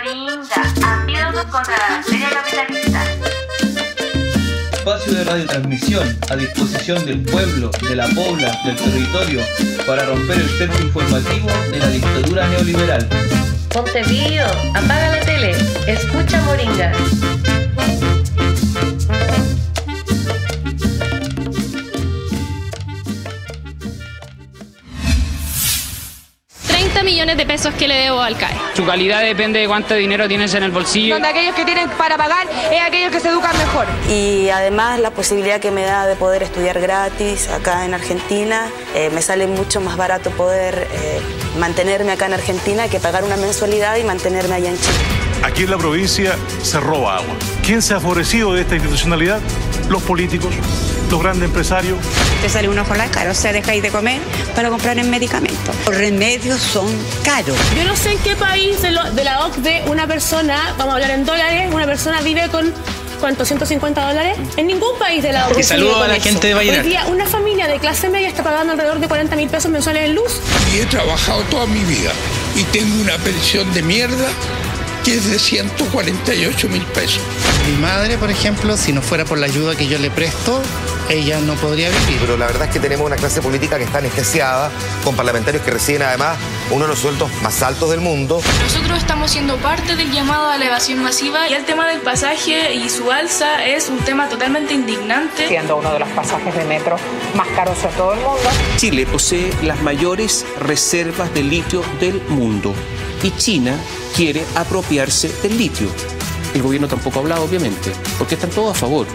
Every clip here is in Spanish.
Moringa, antídotos contra la bacteria capitalista. Espacio de radiotransmisión a disposición del pueblo, de la pobla, del territorio, para romper el cerco informativo de la dictadura neoliberal. Montevideo, apaga la tele, escucha Moringa. Millones de pesos que le debo al CAE. Su calidad depende de cuánto dinero tienes en el bolsillo. Donde aquellos que tienen para pagar es aquellos que se educan mejor. Y además la posibilidad que me da de poder estudiar gratis acá en Argentina, me sale mucho más barato poder mantenerme acá en Argentina que pagar una mensualidad y mantenerme allá en Chile. Aquí en la provincia se roba agua. ¿Quién se ha favorecido de esta institucionalidad? Los políticos, los grandes empresarios. Te sale un ojo a la cara, o sea, dejáis de comer para comprar el medicamento. Los remedios son caros. Yo no sé en qué país de la OCDE una persona, vamos a hablar en dólares, una persona vive con, ¿cuánto? ¿$150? En ningún país de la OCDE. Y saludo a la gente de Vallenar. Hoy día una familia de clase media está pagando alrededor de 40.000 pesos mensuales en luz. Y he trabajado toda mi vida y tengo una pensión de mierda que es de 148.000 pesos. Mi madre, por ejemplo, si no fuera por la ayuda que yo le presto, ella no podría vivir. Pero la verdad es que tenemos una clase política que está anestesiada, con parlamentarios que reciben además uno de los sueldos más altos del mundo. Nosotros estamos siendo parte del llamado a la evasión masiva y el tema del pasaje y su alza es un tema totalmente indignante. Siendo uno de los pasajes de metro más caros de todo el mundo. Chile posee las mayores reservas de litio del mundo y China quiere apropiarse del litio. El gobierno tampoco ha hablado, obviamente, porque están todos a favor.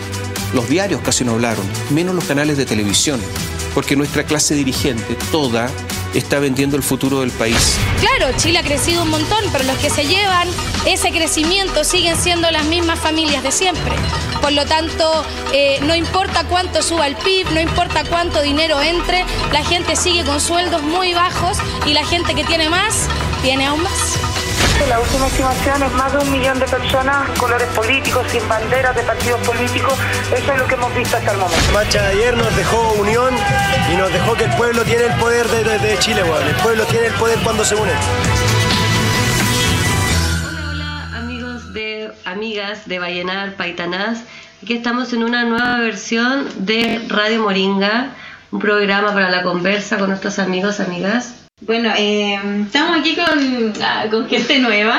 Los diarios casi no hablaron, menos los canales de televisión, porque nuestra clase dirigente, toda, está vendiendo el futuro del país. Claro, Chile ha crecido un montón, pero los que se llevan ese crecimiento siguen siendo las mismas familias de siempre. Por lo tanto, no importa cuánto suba el PIB, no importa cuánto dinero entre, la gente sigue con sueldos muy bajos y la gente que tiene más, tiene aún más. La última estimación es más de 1 millón de personas con colores políticos, sin banderas de partidos políticos. Eso es lo que hemos visto hasta el momento. La marcha de ayer nos dejó unión y nos dejó que el pueblo tiene el poder de Chile, bueno. El pueblo tiene el poder cuando se une. Hola, amigos amigas de Vallenar, Paitanás. Aquí estamos en una nueva versión de Radio Moringa, un programa para la conversa con nuestros amigos, amigas. Bueno, estamos aquí con gente nueva.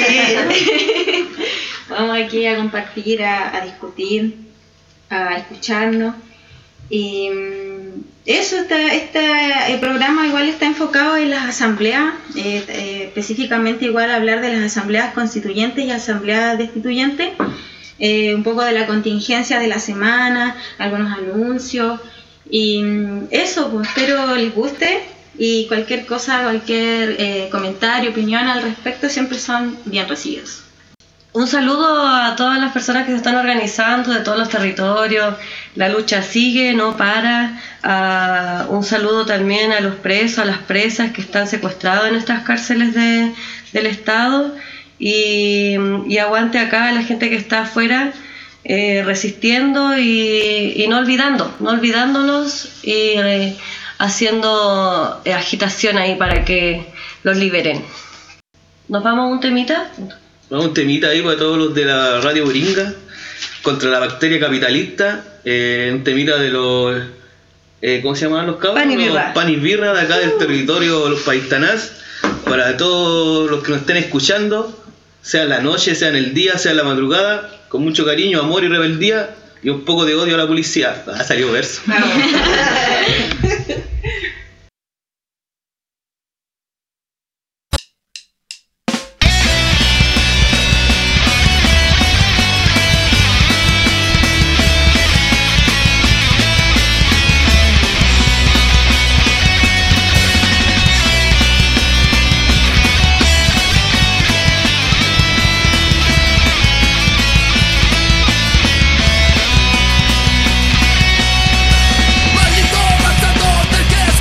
Vamos aquí a compartir, a discutir, a escucharnos. Y eso, el programa igual está enfocado en las asambleas, específicamente igual hablar de las asambleas constituyentes y asambleas destituyentes, un poco de la contingencia de la semana, algunos anuncios. Y eso, pues espero les guste. Y cualquier cosa, cualquier comentario, opinión al respecto siempre son bien recibidos. Un saludo a todas las personas que se están organizando de todos los territorios. La lucha sigue, no para. Un saludo también a los presos, a las presas que están secuestrados en estas cárceles del Estado. Y aguante acá a la gente que está afuera resistiendo y no olvidándolos y haciendo agitación ahí para que los liberen. ¿Nos vamos a un temita? Vamos a un temita ahí para todos los de la Radio Moringa contra la bacteria capitalista. Un temita de los ¿cómo se llamaban los cabros? Pan y birra de acá del territorio, los paitanás. Para todos los que nos estén escuchando, sea en la noche, sea en el día, sea en la madrugada, con mucho cariño, amor y rebeldía y un poco de odio a la policía. Salió verso. Maldito bastardo del que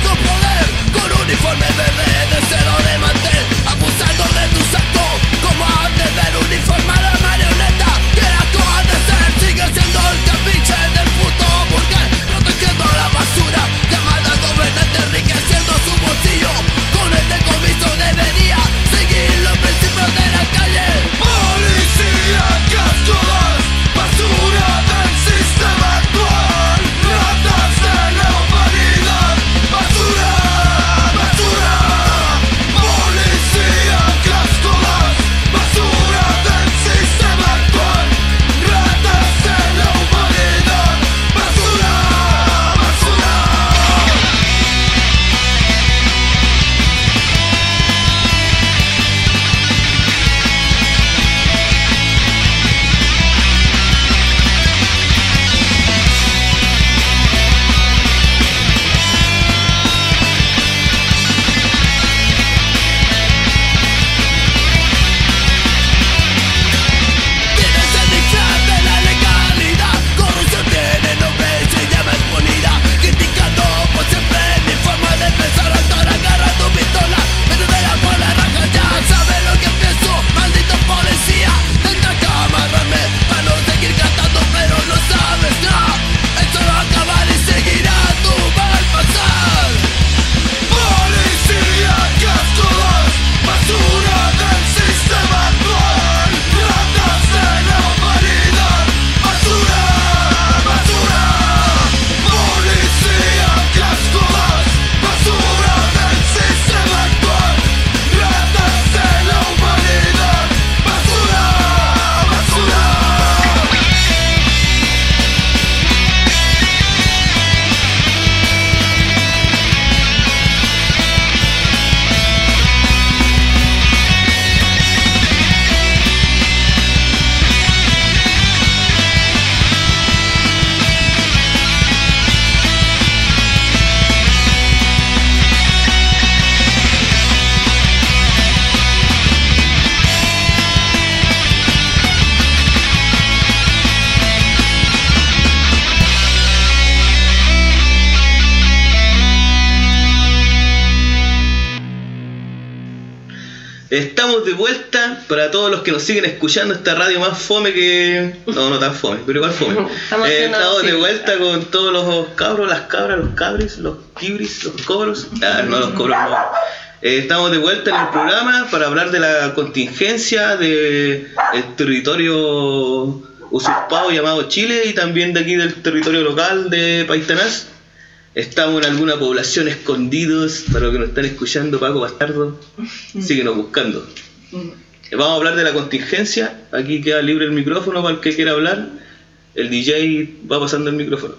Estamos de vuelta para todos los que nos siguen escuchando esta radio más fome que... No tan fome, pero igual fome. Estamos de vuelta con todos los cabros, las cabras, los cabris, los kibris, los cobros. No, los cobros no. Estamos de vuelta en el programa para hablar de la contingencia del territorio usurpado llamado Chile y también de aquí del territorio local de Paitanás. Estamos en alguna población escondidos, para los que nos están escuchando, Paco Bastardo, síguenos buscando. Vamos a hablar de la contingencia, aquí queda libre el micrófono para el que quiera hablar, el DJ va pasando el micrófono.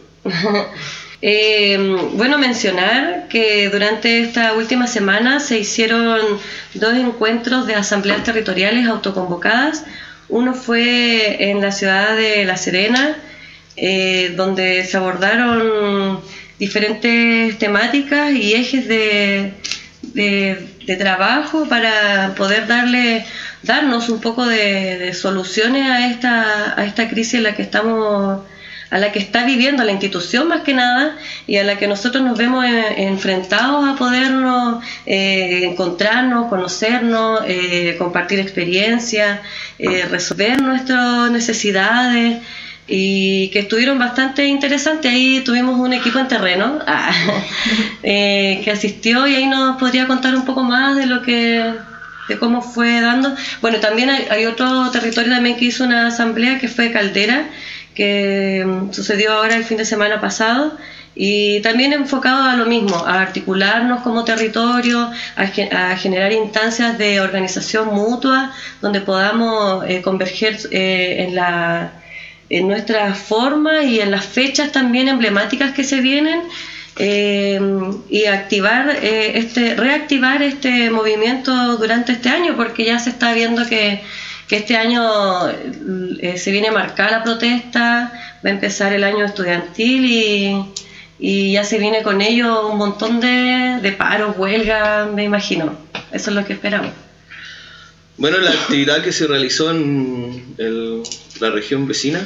Bueno, mencionar que durante esta última semana se hicieron 2 encuentros de asambleas territoriales autoconvocadas. Uno fue en la ciudad de La Serena, donde se abordaron diferentes temáticas y ejes de trabajo para poder darnos un poco de soluciones a esta crisis en la que estamos, a la que está viviendo la institución más que nada, y a la que nosotros nos vemos enfrentados a podernos encontrarnos, conocernos, compartir experiencias, resolver nuestras necesidades, y que estuvieron bastante interesantes. Ahí tuvimos un equipo en terreno que asistió y ahí nos podría contar un poco más de cómo fue dando. Bueno, también hay otro territorio también que hizo una asamblea, que fue Caldera, que sucedió ahora el fin de semana pasado, y también enfocado a lo mismo, a articularnos como territorio, a generar instancias de organización mutua donde podamos converger en nuestra forma y en las fechas también emblemáticas que se vienen, y reactivar este movimiento durante este año, porque ya se está viendo que este año se viene marcada la protesta, va a empezar el año estudiantil y ya se viene con ello un montón de paros, huelgas, me imagino. Eso es lo que esperamos. Bueno, la actividad que se realizó en la región vecina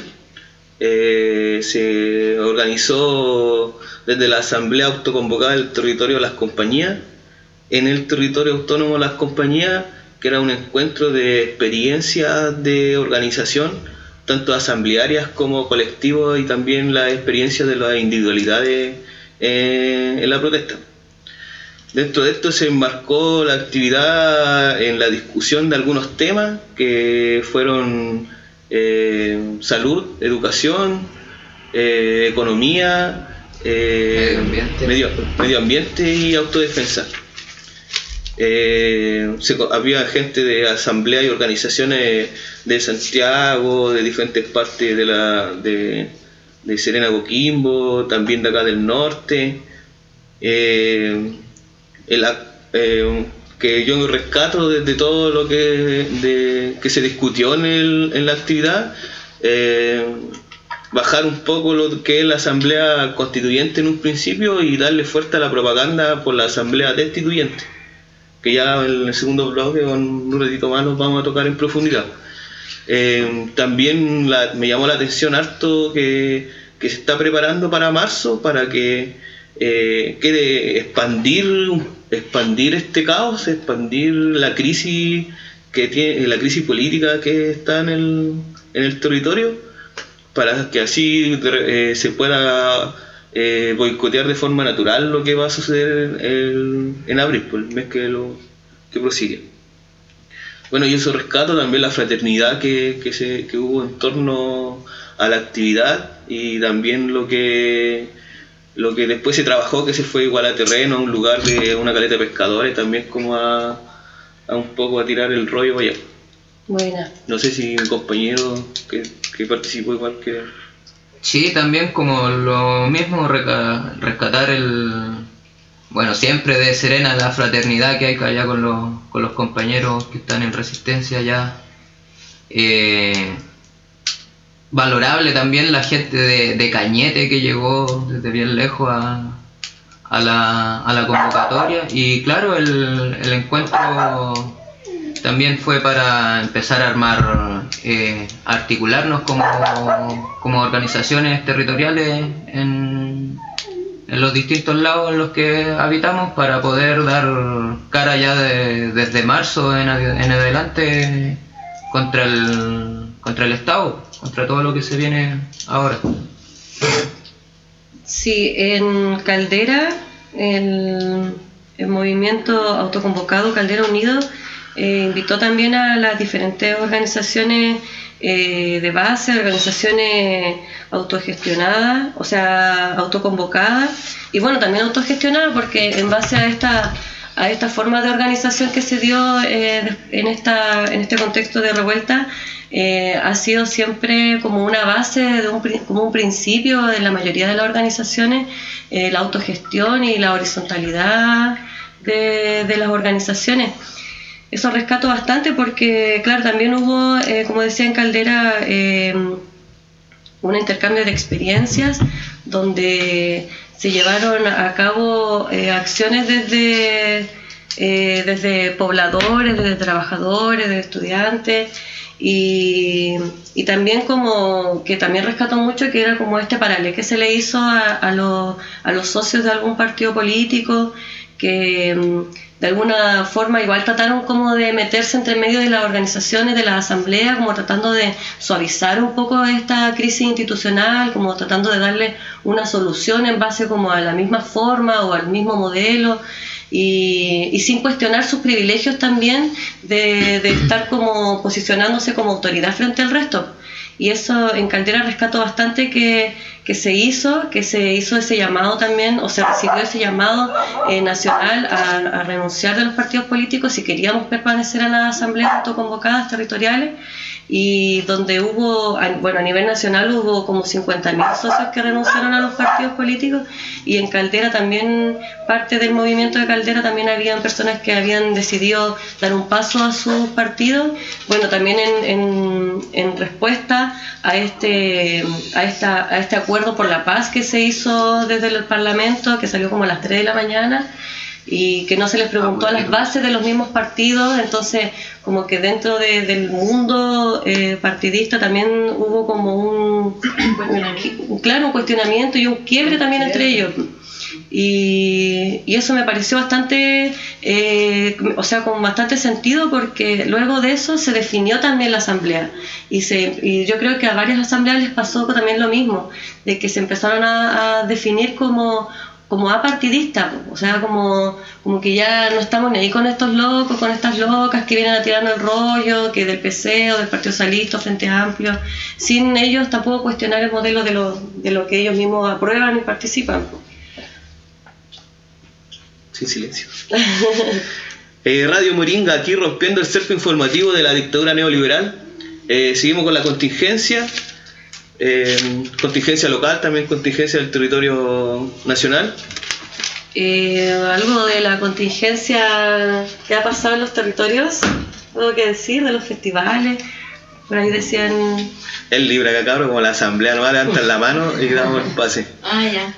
se organizó desde la asamblea autoconvocada del territorio de las compañías, en el territorio autónomo de las compañías, que era un encuentro de experiencias de organización, tanto asamblearias como colectivos, y también la experiencia de las individualidades en la protesta. Dentro de esto se enmarcó la actividad en la discusión de algunos temas que fueron salud, educación, economía, medio ambiente y autodefensa. Había gente de asambleas y organizaciones de Santiago, de diferentes partes de Serena, Coquimbo, también de acá del norte. Que yo rescato de todo lo que se discutió en la actividad, bajar un poco lo que es la asamblea constituyente en un principio y darle fuerza a la propaganda por la asamblea destituyente, que ya en el segundo bloque con un ratito más nos vamos a tocar en profundidad. También me llamó la atención harto que se está preparando para marzo, para que quiere expandir este caos, expandir la crisis que tiene, la crisis política que está en el territorio, para que así se pueda boicotear de forma natural lo que va a suceder en abril, por el mes que prosigue. Bueno, y eso rescato también la fraternidad que hubo en torno a la actividad, y también lo que después se trabajó, que se fue igual a terreno, a un lugar de una caleta de pescadores, también como a un poco a tirar el rollo para allá. Buena. No sé si mi compañero que participó igual que... Sí, también como lo mismo, rescatar bueno, siempre de Serena la fraternidad que hay allá con los compañeros que están en resistencia allá. Valorable también la gente de Cañete que llegó desde bien lejos a la convocatoria, y claro, el encuentro también fue para empezar a armar, articularnos como organizaciones territoriales en los distintos lados en los que habitamos para poder dar cara ya desde marzo en adelante contra el Estado, contra todo lo que se viene ahora. Sí, en Caldera, el movimiento autoconvocado Caldera Unido invitó también a las diferentes organizaciones de base, organizaciones autogestionadas, o sea, autoconvocadas, y bueno, también autogestionadas, porque en base a esta forma de organización que se dio en este contexto de revuelta, ha sido siempre como una base, como un principio de la mayoría de las organizaciones, la autogestión y la horizontalidad de las organizaciones. Eso rescato bastante porque, claro, también hubo, como decía en Caldera, un intercambio de experiencias donde se llevaron a cabo acciones desde pobladores, desde trabajadores, desde estudiantes, y también como que también rescato mucho que era como este paralelo que se le hizo a los socios de algún partido político que de alguna forma igual trataron como de meterse entre medio de las organizaciones, de las asambleas, como tratando de suavizar un poco esta crisis institucional, como tratando de darle una solución en base como a la misma forma o al mismo modelo, y sin cuestionar sus privilegios también de estar como posicionándose como autoridad frente al resto. Y eso en Caldera rescato bastante que se hizo ese llamado también, o se recibió ese llamado nacional a renunciar de los partidos políticos si queríamos permanecer en las asambleas autoconvocadas territoriales, y donde hubo, bueno, a nivel nacional hubo como 50.000 socios que renunciaron a los partidos políticos, y en Caldera también, parte del movimiento de Caldera, también habían personas que habían decidido dar un paso a sus partidos, bueno, también en respuesta a este acuerdo por la paz que se hizo desde el Parlamento, que salió como a las 3 de la mañana, y que no se les preguntó a las bases de los mismos partidos. Entonces como que dentro del mundo partidista también hubo como un cuestionamiento y un quiebre también entre ellos, y eso me pareció bastante con bastante sentido, porque luego de eso se definió también la asamblea, y yo creo que a varias asambleas les pasó también lo mismo, de que se empezaron a definir como apartidista, o sea, como que ya no estamos ni ahí con estos locos, con estas locas que vienen a tirarnos el rollo, que del PC o del Partido Socialista, Frente Amplio, sin ellos tampoco cuestionar el modelo de lo que ellos mismos aprueban y participan. Sin silencio. Radio Moringa, aquí rompiendo el cerco informativo de la dictadura neoliberal. Seguimos con la contingencia. Contingencia local, también contingencia del territorio nacional. Algo de la contingencia que ha pasado en los territorios, algo que decir de los festivales. Por ahí decían... El libre acá, cabrón, como la asamblea, no levantan la mano y damos el pase. Ya.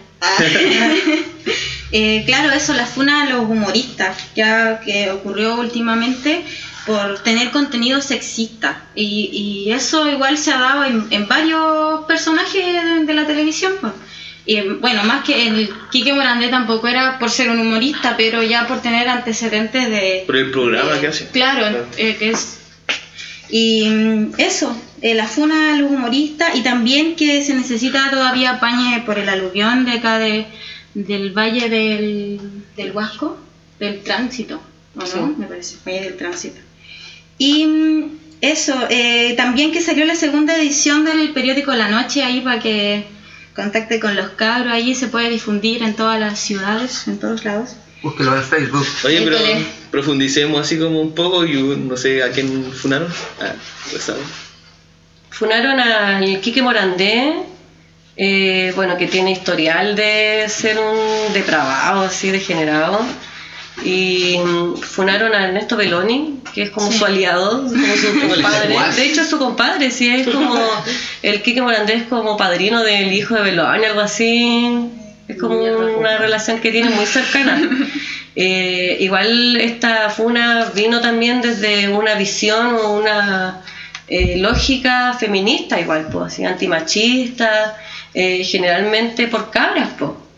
Claro, eso, la funa a los humoristas, ya que ocurrió últimamente, por tener contenido sexista, y eso igual se ha dado en varios personajes de la televisión, pues. Y bueno, más que el Quique Morandé tampoco era por ser un humorista, pero ya por tener antecedentes de... Por el programa que hace. Claro, que es... Y eso, la funa a los humoristas, y también que se necesita todavía apañe por el aluvión de acá del Valle del Huasco, del Tránsito, ¿o no? Sí. Me parece, Valle del Tránsito. Y eso, también que salió la segunda edición del periódico La Noche, ahí para que contacte con los cabros, ahí se puede difundir en todas las ciudades, en todos lados. Búsquelo en Facebook. Oye, pero profundicemos así como un poco, y no sé, ¿a quién funaron? Pues sabes. Funaron al Quique Morandé, bueno, que tiene historial de ser un depravado, así, degenerado. Y funaron a Ernesto Belloni, que es como su aliado, como su compadre. De hecho es su compadre, sí, es como el Quique Morandé es como padrino del hijo de Belloni, algo así. Es como una relación que tiene muy cercana. Igual esta funa vino también desde una visión o una lógica feminista, igual, pues, así, antimachista, generalmente por cabras, pues.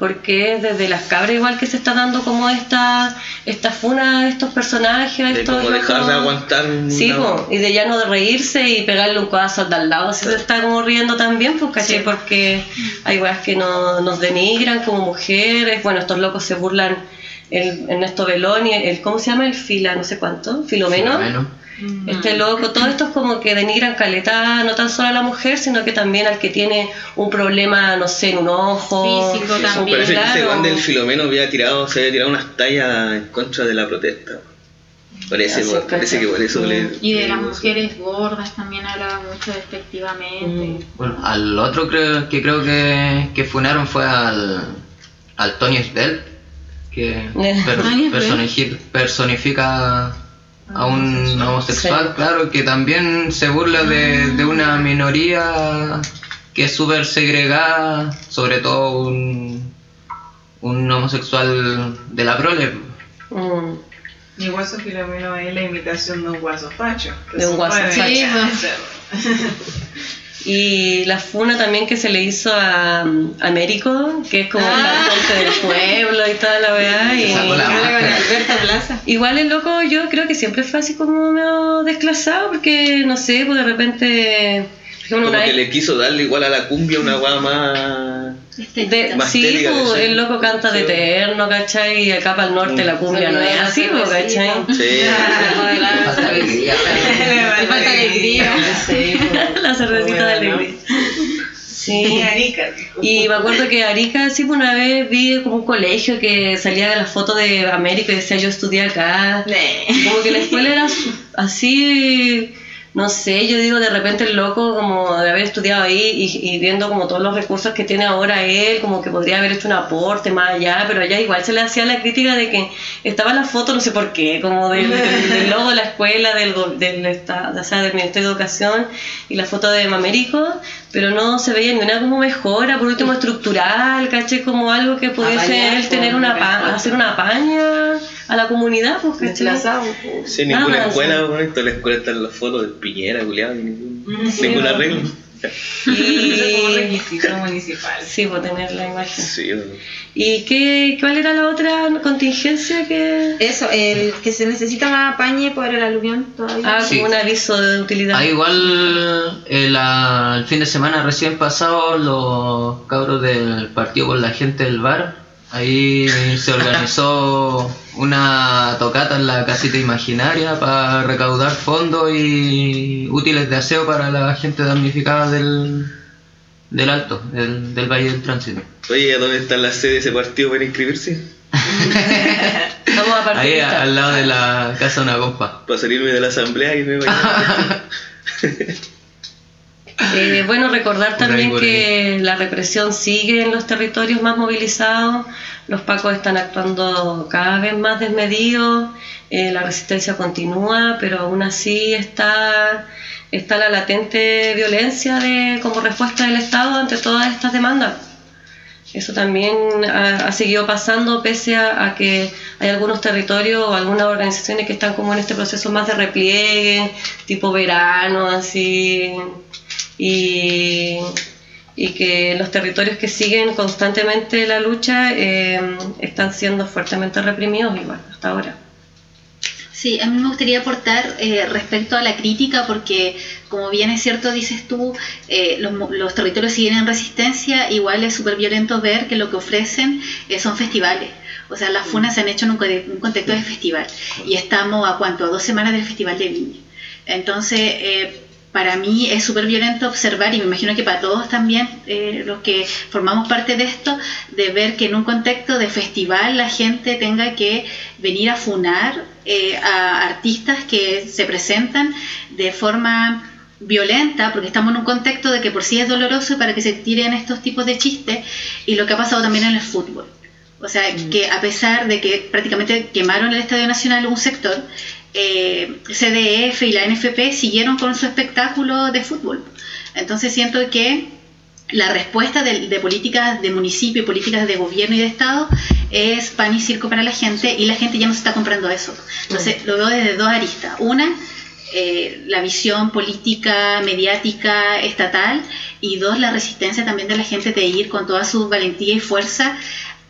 porque es desde las cabras igual que se está dando como esta funa de estos personajes, de estos como dejar de aguantar sí, y de ya no de reírse y pegarle un codazo al de al lado, se está como riendo también, pues caché, porque hay weas que nos denigran como mujeres, bueno, estos locos se burlan en Ernesto Beloni, ¿cómo se llama? El Fila, no sé cuánto, Filomeno. Este loco, todo esto es como que denigran caleta no tan solo a la mujer, sino que también al que tiene un problema, no sé, en un ojo físico también. Parece que ese Juan del Filomeno se había tirado unas tallas en contra de la protesta. Parece que por eso y de las mujeres gordas también hablaba mucho despectivamente. Bueno, al otro creo que funaron fue al Tony Svel, que personifica a un homosexual, claro, que también se burla de una minoría que es súper segregada, sobre todo un homosexual de la prole. Mi Guaso Filomeno es la imitación de un guaso facho. De un guaso facho. Y la funa también que se le hizo a Américo, que es como el cantante del pueblo y toda la weá. Y Alberto Plaza. Igual el loco yo creo que siempre fue así como medio desclasado, porque no sé, pues de repente... Como que le quiso darle igual a la cumbia una weá más... más sí, pues, el loco canta de eterno, ¿cachai? Y acá para el norte la cumbia no es así, ¿cachai? Sí. Falta alegría. Falta alegría. Sí, la cervecita de alegría. Sí. Y me acuerdo que Arica, sí, pues una vez vi como un colegio que salía de la foto de América y decía yo estudié acá. Como que la escuela era así... No sé, yo digo de repente el loco como de haber estudiado ahí y viendo como todos los recursos que tiene ahora él, como que podría haber hecho un aporte más allá, pero allá igual se le hacía la crítica de que estaba la foto, no sé por qué, como del logo de la escuela, o sea, del Ministerio de Educación y la foto de Américo, pero no se veía ninguna como mejora, por último estructural, caché, como algo que pudiese él tener hacer una paña a la comunidad, pues, desplazado. Sí, ninguna escuela, por esto, la escuela están las fotos de Piñera, culiado, ninguna regla. Y como requisito municipal. Sí, por tener la imagen. Sí, bueno. ¿Y cuál era la otra contingencia que...? Eso, el que se necesita más apañe por el aluvión todavía. Sí. Como un aviso de utilidad. Igual el fin de semana recién pasado los cabros del Partido por la Gente del Bar, ahí se organizó una tocata en la casita imaginaria para recaudar fondos y útiles de aseo para la gente damnificada del Alto, del Valle del Tránsito. Oye, ¿dónde está la sede de ese partido para inscribirse? Vamos a partir ahí al lado de la casa de una compa. Para salirme de la asamblea y me voy bueno, recordar también que la represión sigue en los territorios más movilizados, los pacos están actuando cada vez más desmedidos, la resistencia continúa, pero aún así está la latente violencia como respuesta del Estado ante todas estas demandas. Eso también ha seguido pasando pese a que hay algunos territorios o algunas organizaciones que están como en este proceso más de repliegue, tipo verano, así... Y que los territorios que siguen constantemente la lucha están siendo fuertemente reprimidos igual hasta ahora. Sí, a mí me gustaría aportar respecto a la crítica, porque como bien es cierto, dices tú, los territorios siguen en resistencia, igual es súper violento ver que lo que ofrecen son festivales. O sea, las funas se han hecho en un contexto de festival y estamos a 2 semanas del Festival de Viña. Entonces, para mí es súper violento observar, y me imagino que para todos también, los que formamos parte de esto, de ver que en un contexto de festival la gente tenga que venir a funar a artistas que se presentan de forma violenta, porque estamos en un contexto de que por sí es doloroso para que se tiren estos tipos de chistes, y lo que ha pasado también en el fútbol. O sea, que a pesar de que prácticamente quemaron el Estadio Nacional un sector, CDF y la NFP siguieron con su espectáculo de fútbol. Entonces siento que la respuesta de políticas de municipio y políticas de gobierno y de Estado es pan y circo para la gente, y la gente ya no se está comprando eso. Entonces lo veo desde dos aristas. Una, la visión política, mediática, estatal, y dos, la resistencia también de la gente de ir con toda su valentía y fuerza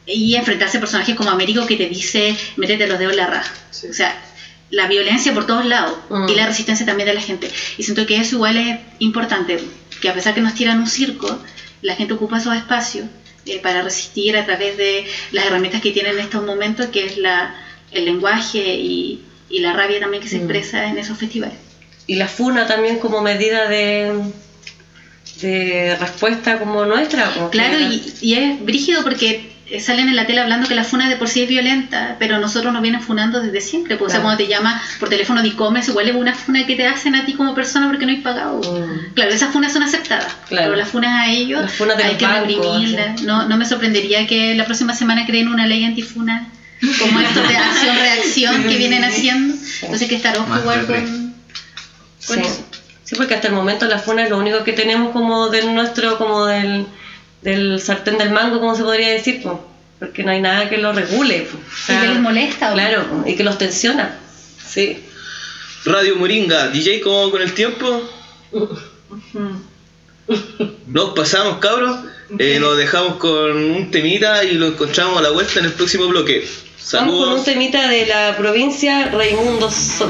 y enfrentarse a personajes como Américo que te dice métete los dedos en la raja. O sea, la violencia por todos lados y la resistencia también de la gente. Y siento que eso igual es importante, que a pesar que nos tiran un circo, la gente ocupa esos espacios para resistir a través de las herramientas que tienen en estos momentos, que es el lenguaje y la rabia también que se expresa en esos festivales. Y la funa también como medida de respuesta como nuestra. Como claro, y es brígido porque salen en la tele hablando que la funa de por sí es violenta, pero nosotros nos vienen funando desde siempre. Pues, claro. O sea, cuando te llama por teléfono de e-commerce, igual es una funa que te hacen a ti como persona porque no hay pagado. Claro, esas funas son aceptadas, claro. Pero las funas a ellos hay que reprimirlas. No me sorprendería que la próxima semana creen una ley antifuna como esto de acción-reacción que vienen haciendo. Entonces hay que estar ojo igual con eso. Sí, porque hasta el momento la funa es lo único que tenemos como del nuestro, como del sartén del mango, como se podría decir, pues, porque no hay nada que lo regule. Pues. O sea, y que les molesta. Claro, y que los tensiona. Sí. Radio Moringa, DJ, ¿cómo con el tiempo? Nos pasamos, cabros. Nos dejamos con un temita y lo encontramos a la vuelta en el próximo bloque. Saludos. Vamos con un temita de la provincia Raimundo Sol.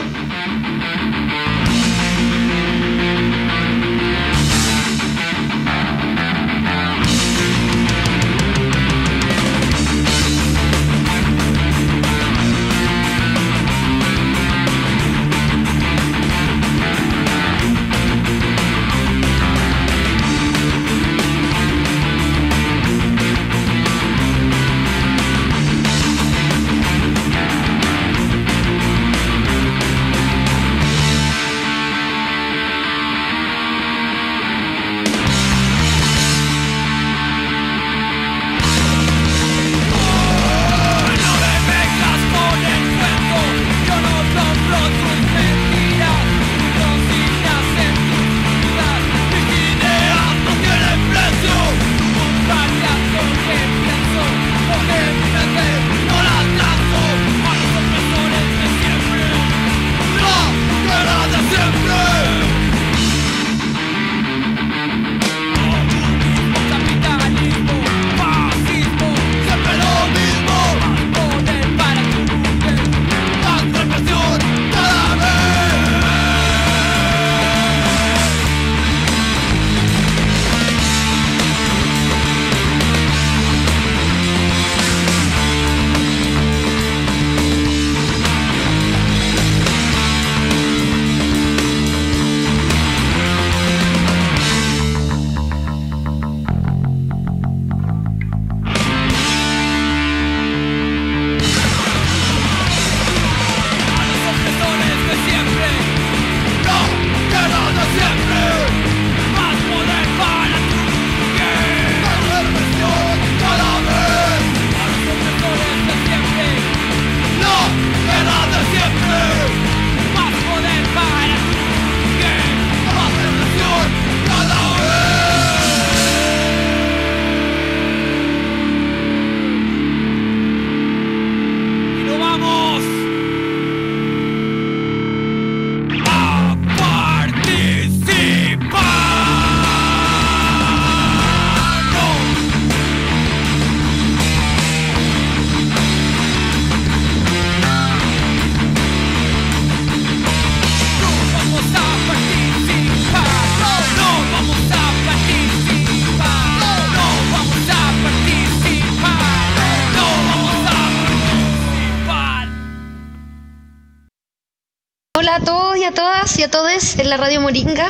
Hola a todos y a todas y a todos en la Radio Moringa,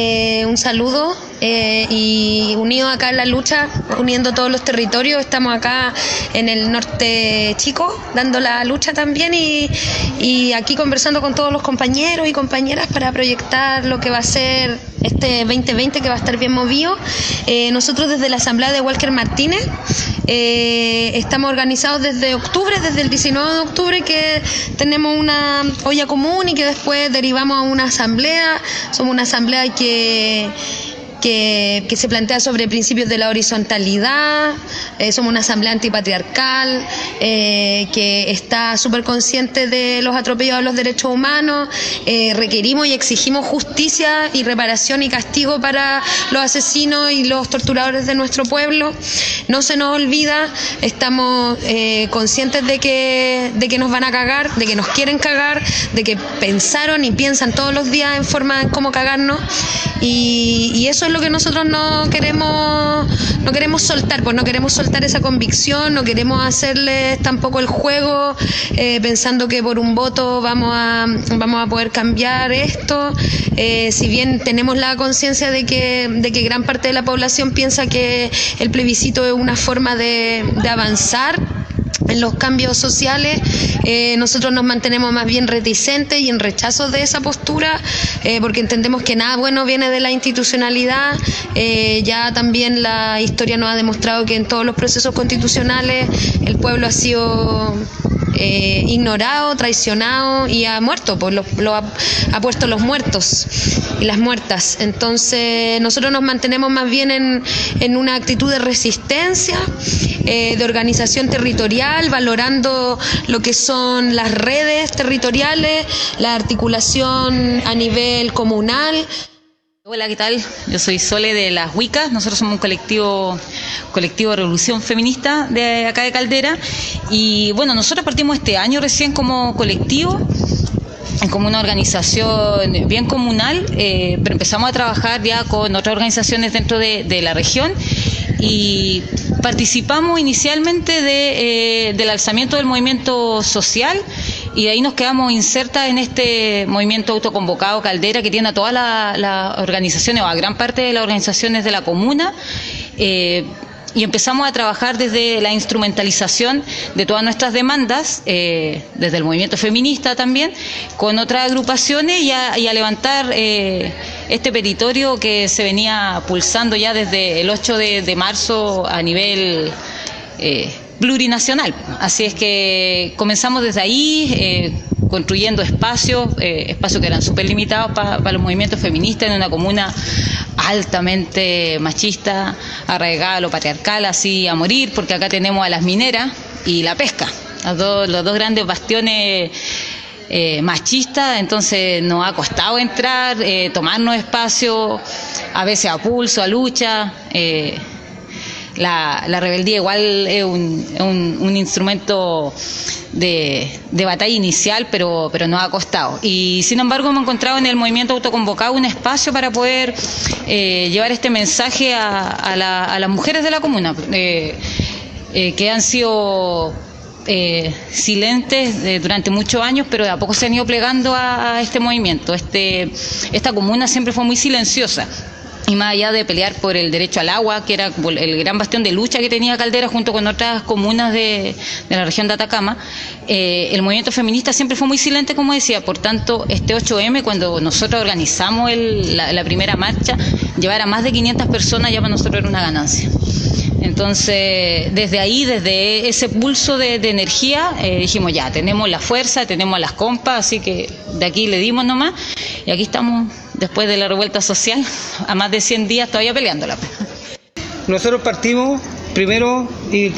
un saludo y unidos acá en la lucha, uniendo todos los territorios. Estamos acá en el norte chico, dando la lucha también y aquí conversando con todos los compañeros y compañeras para proyectar lo que va a ser este 2020, que va a estar bien movido. Nosotros desde la Asamblea de Walker Martínez estamos organizados desde octubre, desde el 19 de octubre, que tenemos una olla común y que después derivamos a una asamblea. Somos una asamblea que que se plantea sobre principios de la horizontalidad. Somos una asamblea antipatriarcal que está súper consciente de los atropellos a los derechos humanos. Requerimos y exigimos justicia y reparación y castigo para los asesinos y los torturadores de nuestro pueblo. No se nos olvida, estamos conscientes de que nos van a cagar, de que nos quieren cagar, de que pensaron y piensan todos los días en forma en cómo cagarnos, y eso es lo que nosotros no queremos soltar, pues no queremos soltar esa convicción, no queremos hacerles tampoco el juego pensando que por un voto vamos a poder cambiar esto. Si bien tenemos la conciencia de que gran parte de la población piensa que el plebiscito es una forma de avanzar en los cambios sociales, nosotros nos mantenemos más bien reticentes y en rechazo de esa postura, porque entendemos que nada bueno viene de la institucionalidad. Ya también la historia nos ha demostrado que en todos los procesos constitucionales el pueblo ha sido ignorado, traicionado y ha muerto, pues ha puesto los muertos y las muertas. Entonces nosotros nos mantenemos más bien en una actitud de resistencia, de organización territorial, valorando lo que son las redes territoriales, la articulación a nivel comunal. Hola, ¿qué tal? Yo soy Sole de Las Huicas. Nosotros somos un colectivo de revolución feminista de acá de Caldera, y bueno, nosotros partimos este año recién como colectivo, como una organización bien comunal, pero empezamos a trabajar ya con otras organizaciones dentro de la región, y participamos inicialmente del alzamiento del movimiento social, y de ahí nos quedamos insertas en este movimiento autoconvocado Caldera, que tiene a todas las organizaciones, o a gran parte de las organizaciones de la comuna, y empezamos a trabajar desde la instrumentalización de todas nuestras demandas, desde el movimiento feminista también, con otras agrupaciones, y a levantar este petitorio que se venía pulsando ya desde el 8 de marzo a nivel plurinacional. Así es que comenzamos desde ahí, construyendo espacios que eran súper limitados para los movimientos feministas en una comuna altamente machista, arraigada a lo patriarcal, así a morir, porque acá tenemos a las mineras y la pesca, los dos grandes bastiones machistas. Entonces nos ha costado entrar, tomarnos espacio, a veces a pulso, a lucha. La rebeldía igual es un instrumento de batalla inicial, pero nos ha costado. Y sin embargo hemos encontrado en el movimiento autoconvocado un espacio para poder llevar este mensaje a las mujeres de la comuna, que han sido silentes durante muchos años, pero de a poco se han ido plegando a este movimiento. Esta comuna siempre fue muy silenciosa. Y más allá de pelear por el derecho al agua, que era el gran bastión de lucha que tenía Caldera junto con otras comunas de la región de Atacama, el movimiento feminista siempre fue muy silente, como decía. Por tanto, este 8M, cuando nosotros organizamos la primera marcha, llevar a más de 500 personas ya para nosotros era una ganancia. Entonces, desde ahí, desde ese pulso de energía, dijimos ya, tenemos la fuerza, tenemos las compas, así que de aquí le dimos nomás, y aquí estamos después de la revuelta social, a más de 100 días todavía peleándola. Nosotros partimos primero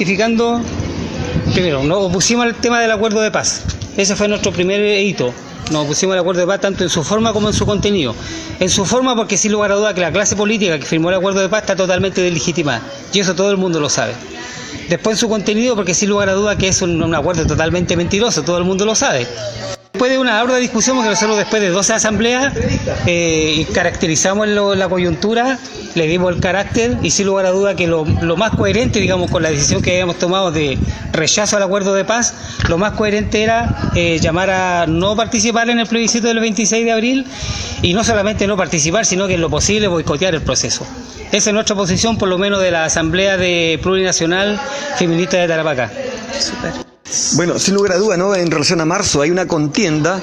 nos opusimos al tema del acuerdo de paz. Ese fue nuestro primer hito. Nos opusimos al acuerdo de paz tanto en su forma como en su contenido. En su forma, porque sin lugar a duda que la clase política que firmó el acuerdo de paz está totalmente deslegitimada, y eso todo el mundo lo sabe. Después en su contenido, porque sin lugar a duda que es un acuerdo totalmente mentiroso, todo el mundo lo sabe. Después de una ardua discusión, porque nosotros después de 12 asambleas caracterizamos la coyuntura, le dimos el carácter, y sin lugar a duda que lo más coherente, digamos, con la decisión que habíamos tomado de rechazo al acuerdo de paz, lo más coherente era llamar a no participar en el plebiscito del 26 de abril, y no solamente no participar, sino que en lo posible boicotear el proceso. Esa es nuestra posición, por lo menos de la Asamblea Plurinacional Feminista de Tarapacá. Super. Bueno, sin lugar a duda, ¿no? En relación a marzo hay una contienda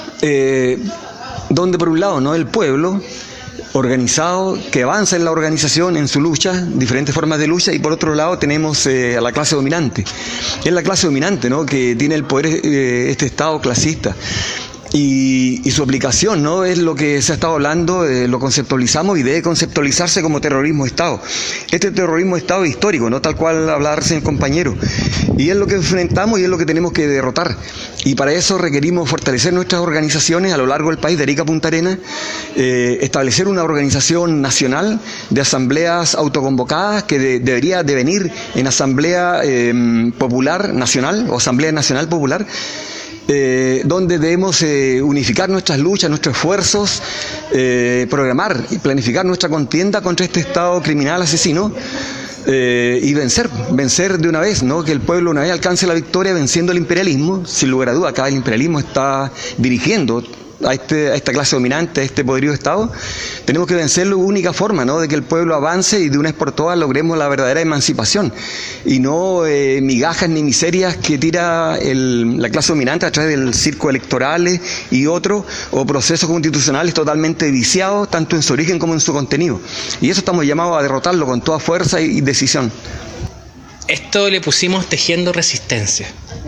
donde por un lado, ¿no?, el pueblo organizado que avanza en la organización, en su lucha, diferentes formas de lucha, y por otro lado tenemos a la clase dominante. Es la clase dominante, ¿no?, que tiene el poder, este Estado clasista. y su aplicación, ¿no? Es lo que se ha estado hablando, lo conceptualizamos y debe conceptualizarse como terrorismo de Estado. Este terrorismo de Estado es histórico, ¿no? Tal cual hablaba recién el compañero. Y es lo que enfrentamos y es lo que tenemos que derrotar. Y para eso requerimos fortalecer nuestras organizaciones a lo largo del país, de Arica a Punta Arenas, establecer una organización nacional de asambleas autoconvocadas que debería devenir en asamblea popular nacional o asamblea nacional popular, donde debemos unificar nuestras luchas, nuestros esfuerzos, programar y planificar nuestra contienda contra este Estado criminal asesino, y vencer de una vez, ¿no? Que el pueblo una vez alcance la victoria venciendo el imperialismo. Sin lugar a duda, acá el imperialismo está dirigiendo a esta clase dominante, a este poderío Estado. Tenemos que vencerlo de única forma, ¿no? De que el pueblo avance y de una vez por todas logremos la verdadera emancipación y no migajas ni miserias que tira la clase dominante a través del circo electorales y otros, o procesos constitucionales totalmente viciados tanto en su origen como en su contenido. Y eso estamos llamados a derrotarlo con toda fuerza y decisión. Esto le pusimos tejiendo resistencia,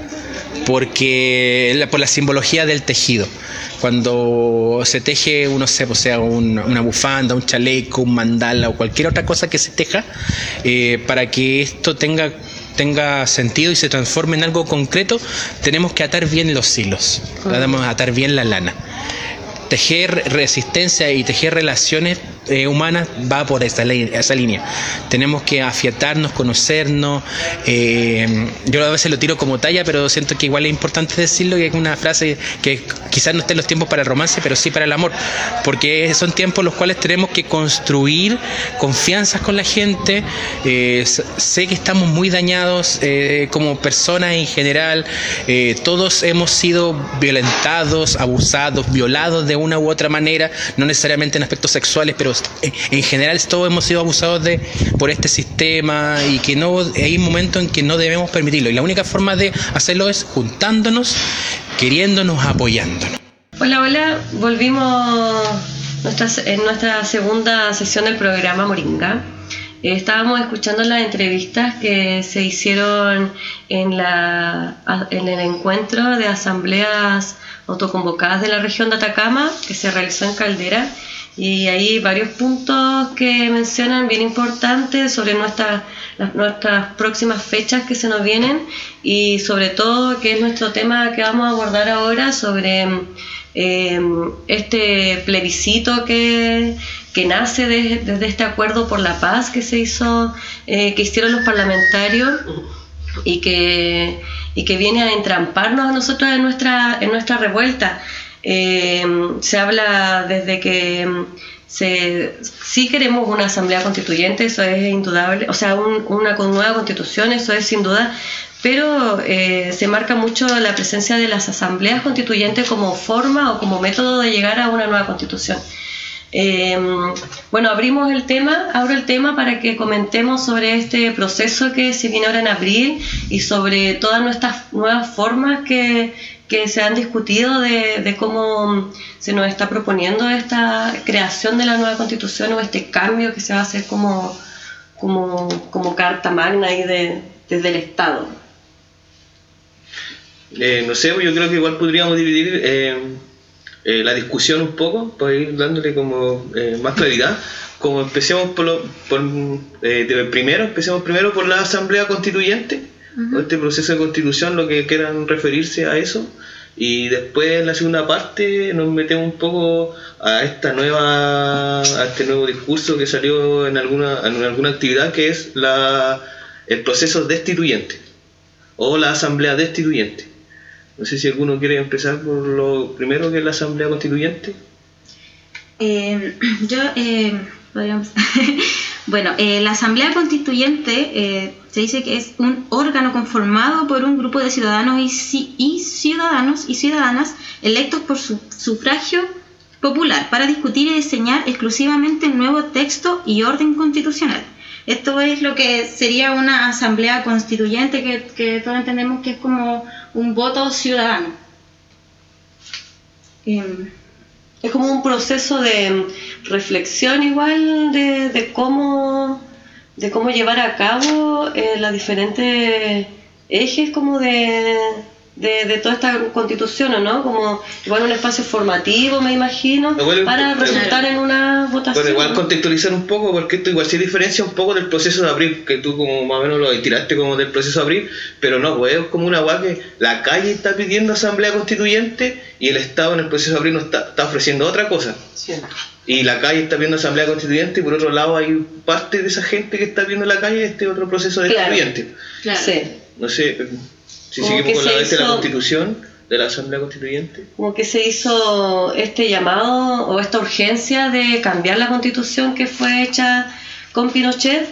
porque por la simbología del tejido. Cuando se teje, no sé, o sea, una bufanda, un chaleco, un mandala o cualquier otra cosa que se teja, para que esto tenga sentido y se transforme en algo concreto, tenemos que atar bien los hilos, tenemos que atar bien la lana. Tejer resistencia y tejer relaciones humanas va por esa línea. Tenemos que afiatarnos, conocernos. Yo a veces lo tiro como talla, pero siento que igual es importante decirlo, que es una frase que quizás no esté en los tiempos para el romance, pero sí para el amor, porque son tiempos en los cuales tenemos que construir confianzas con la gente. Sé que estamos muy dañados como personas en general. Todos hemos sido violentados, abusados, violados de una u otra manera, no necesariamente en aspectos sexuales, pero en general todos hemos sido abusados por este sistema, y que hay un momento en que no debemos permitirlo, y la única forma de hacerlo es juntándonos, queriéndonos, apoyándonos. Hola, volvimos en nuestra segunda sesión del programa Moringa. Estábamos escuchando las entrevistas que se hicieron en el encuentro de asambleas autoconvocadas de la región de Atacama, que se realizó en Caldera, y hay varios puntos que mencionan bien importantes sobre nuestras próximas fechas que se nos vienen, y sobre todo que es nuestro tema que vamos a abordar ahora, sobre este plebiscito que nace desde este acuerdo por la paz que se hizo, que hicieron los parlamentarios, y que viene a entramparnos a nosotros en nuestra revuelta. Se habla desde que sí queremos una asamblea constituyente, eso es indudable, o sea, una nueva constitución, eso es sin duda, pero se marca mucho la presencia de las asambleas constituyentes como forma o como método de llegar a una nueva constitución. Bueno, abro el tema para que comentemos sobre este proceso que se viene ahora en abril, y sobre todas nuestras nuevas formas que se han discutido de cómo se nos está proponiendo esta creación de la nueva constitución, o este cambio que se va a hacer como carta magna ahí desde el Estado. No sé, yo creo que igual podríamos dividir la discusión un poco para ir dándole como más claridad. Como empecemos empecemos primero por la asamblea constituyente, o este proceso de constitución, lo que quieran referirse a eso, y después en la segunda parte nos metemos un poco a este nuevo discurso que salió en alguna actividad, que es el proceso destituyente o la asamblea destituyente. No sé si alguno quiere empezar por lo primero, que es la asamblea constituyente. Podríamos. Bueno, la asamblea constituyente se dice que es un órgano conformado por un grupo de ciudadanos y ciudadanas electos por sufragio popular para discutir y diseñar exclusivamente un nuevo texto y orden constitucional. Esto es lo que sería una asamblea constituyente, que todos entendemos que es como un voto ciudadano. Es como un proceso de reflexión igual de cómo llevar a cabo los diferentes ejes como de de toda esta constitución, ¿o no? Como igual un espacio formativo, me imagino, para resultar en una votación. Pero igual contextualizar un poco, porque esto igual se diferencia un poco del proceso de abril, que tú como más o menos lo tiraste como del proceso de abril, pero no, pues es como una guay que la calle está pidiendo asamblea constituyente y el Estado en el proceso de abril nos está ofreciendo otra cosa. Sí. Y la calle está pidiendo asamblea constituyente y por otro lado hay parte de esa gente que está viendo la calle este otro proceso de constituyente. Claro. Sí. No sé, si seguimos con la vez de la constitución de la asamblea constituyente. Como que se hizo este llamado o esta urgencia de cambiar la constitución que fue hecha con Pinochet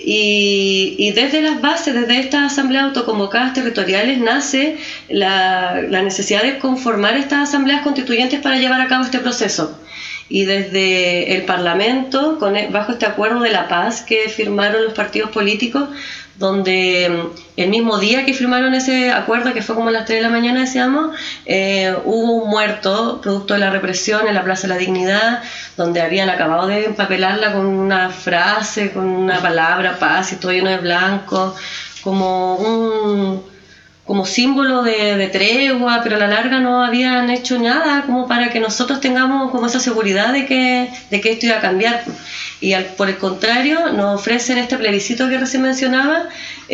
y desde las bases, desde estas asambleas autoconvocadas territoriales nace la necesidad de conformar estas asambleas constituyentes para llevar a cabo este proceso. Y desde el Parlamento, bajo este acuerdo de la paz que firmaron los partidos políticos, donde el mismo día que firmaron ese acuerdo, que fue como a las 3 de la mañana, decíamos, hubo un muerto producto de la represión en la Plaza de la Dignidad, donde habían acabado de empapelarla con una frase, con una palabra, paz, y todo lleno de blanco, como símbolo de tregua, pero a la larga no habían hecho nada como para que nosotros tengamos como esa seguridad de que esto iba a cambiar. Y por el contrario, nos ofrecen este plebiscito que recién mencionaba,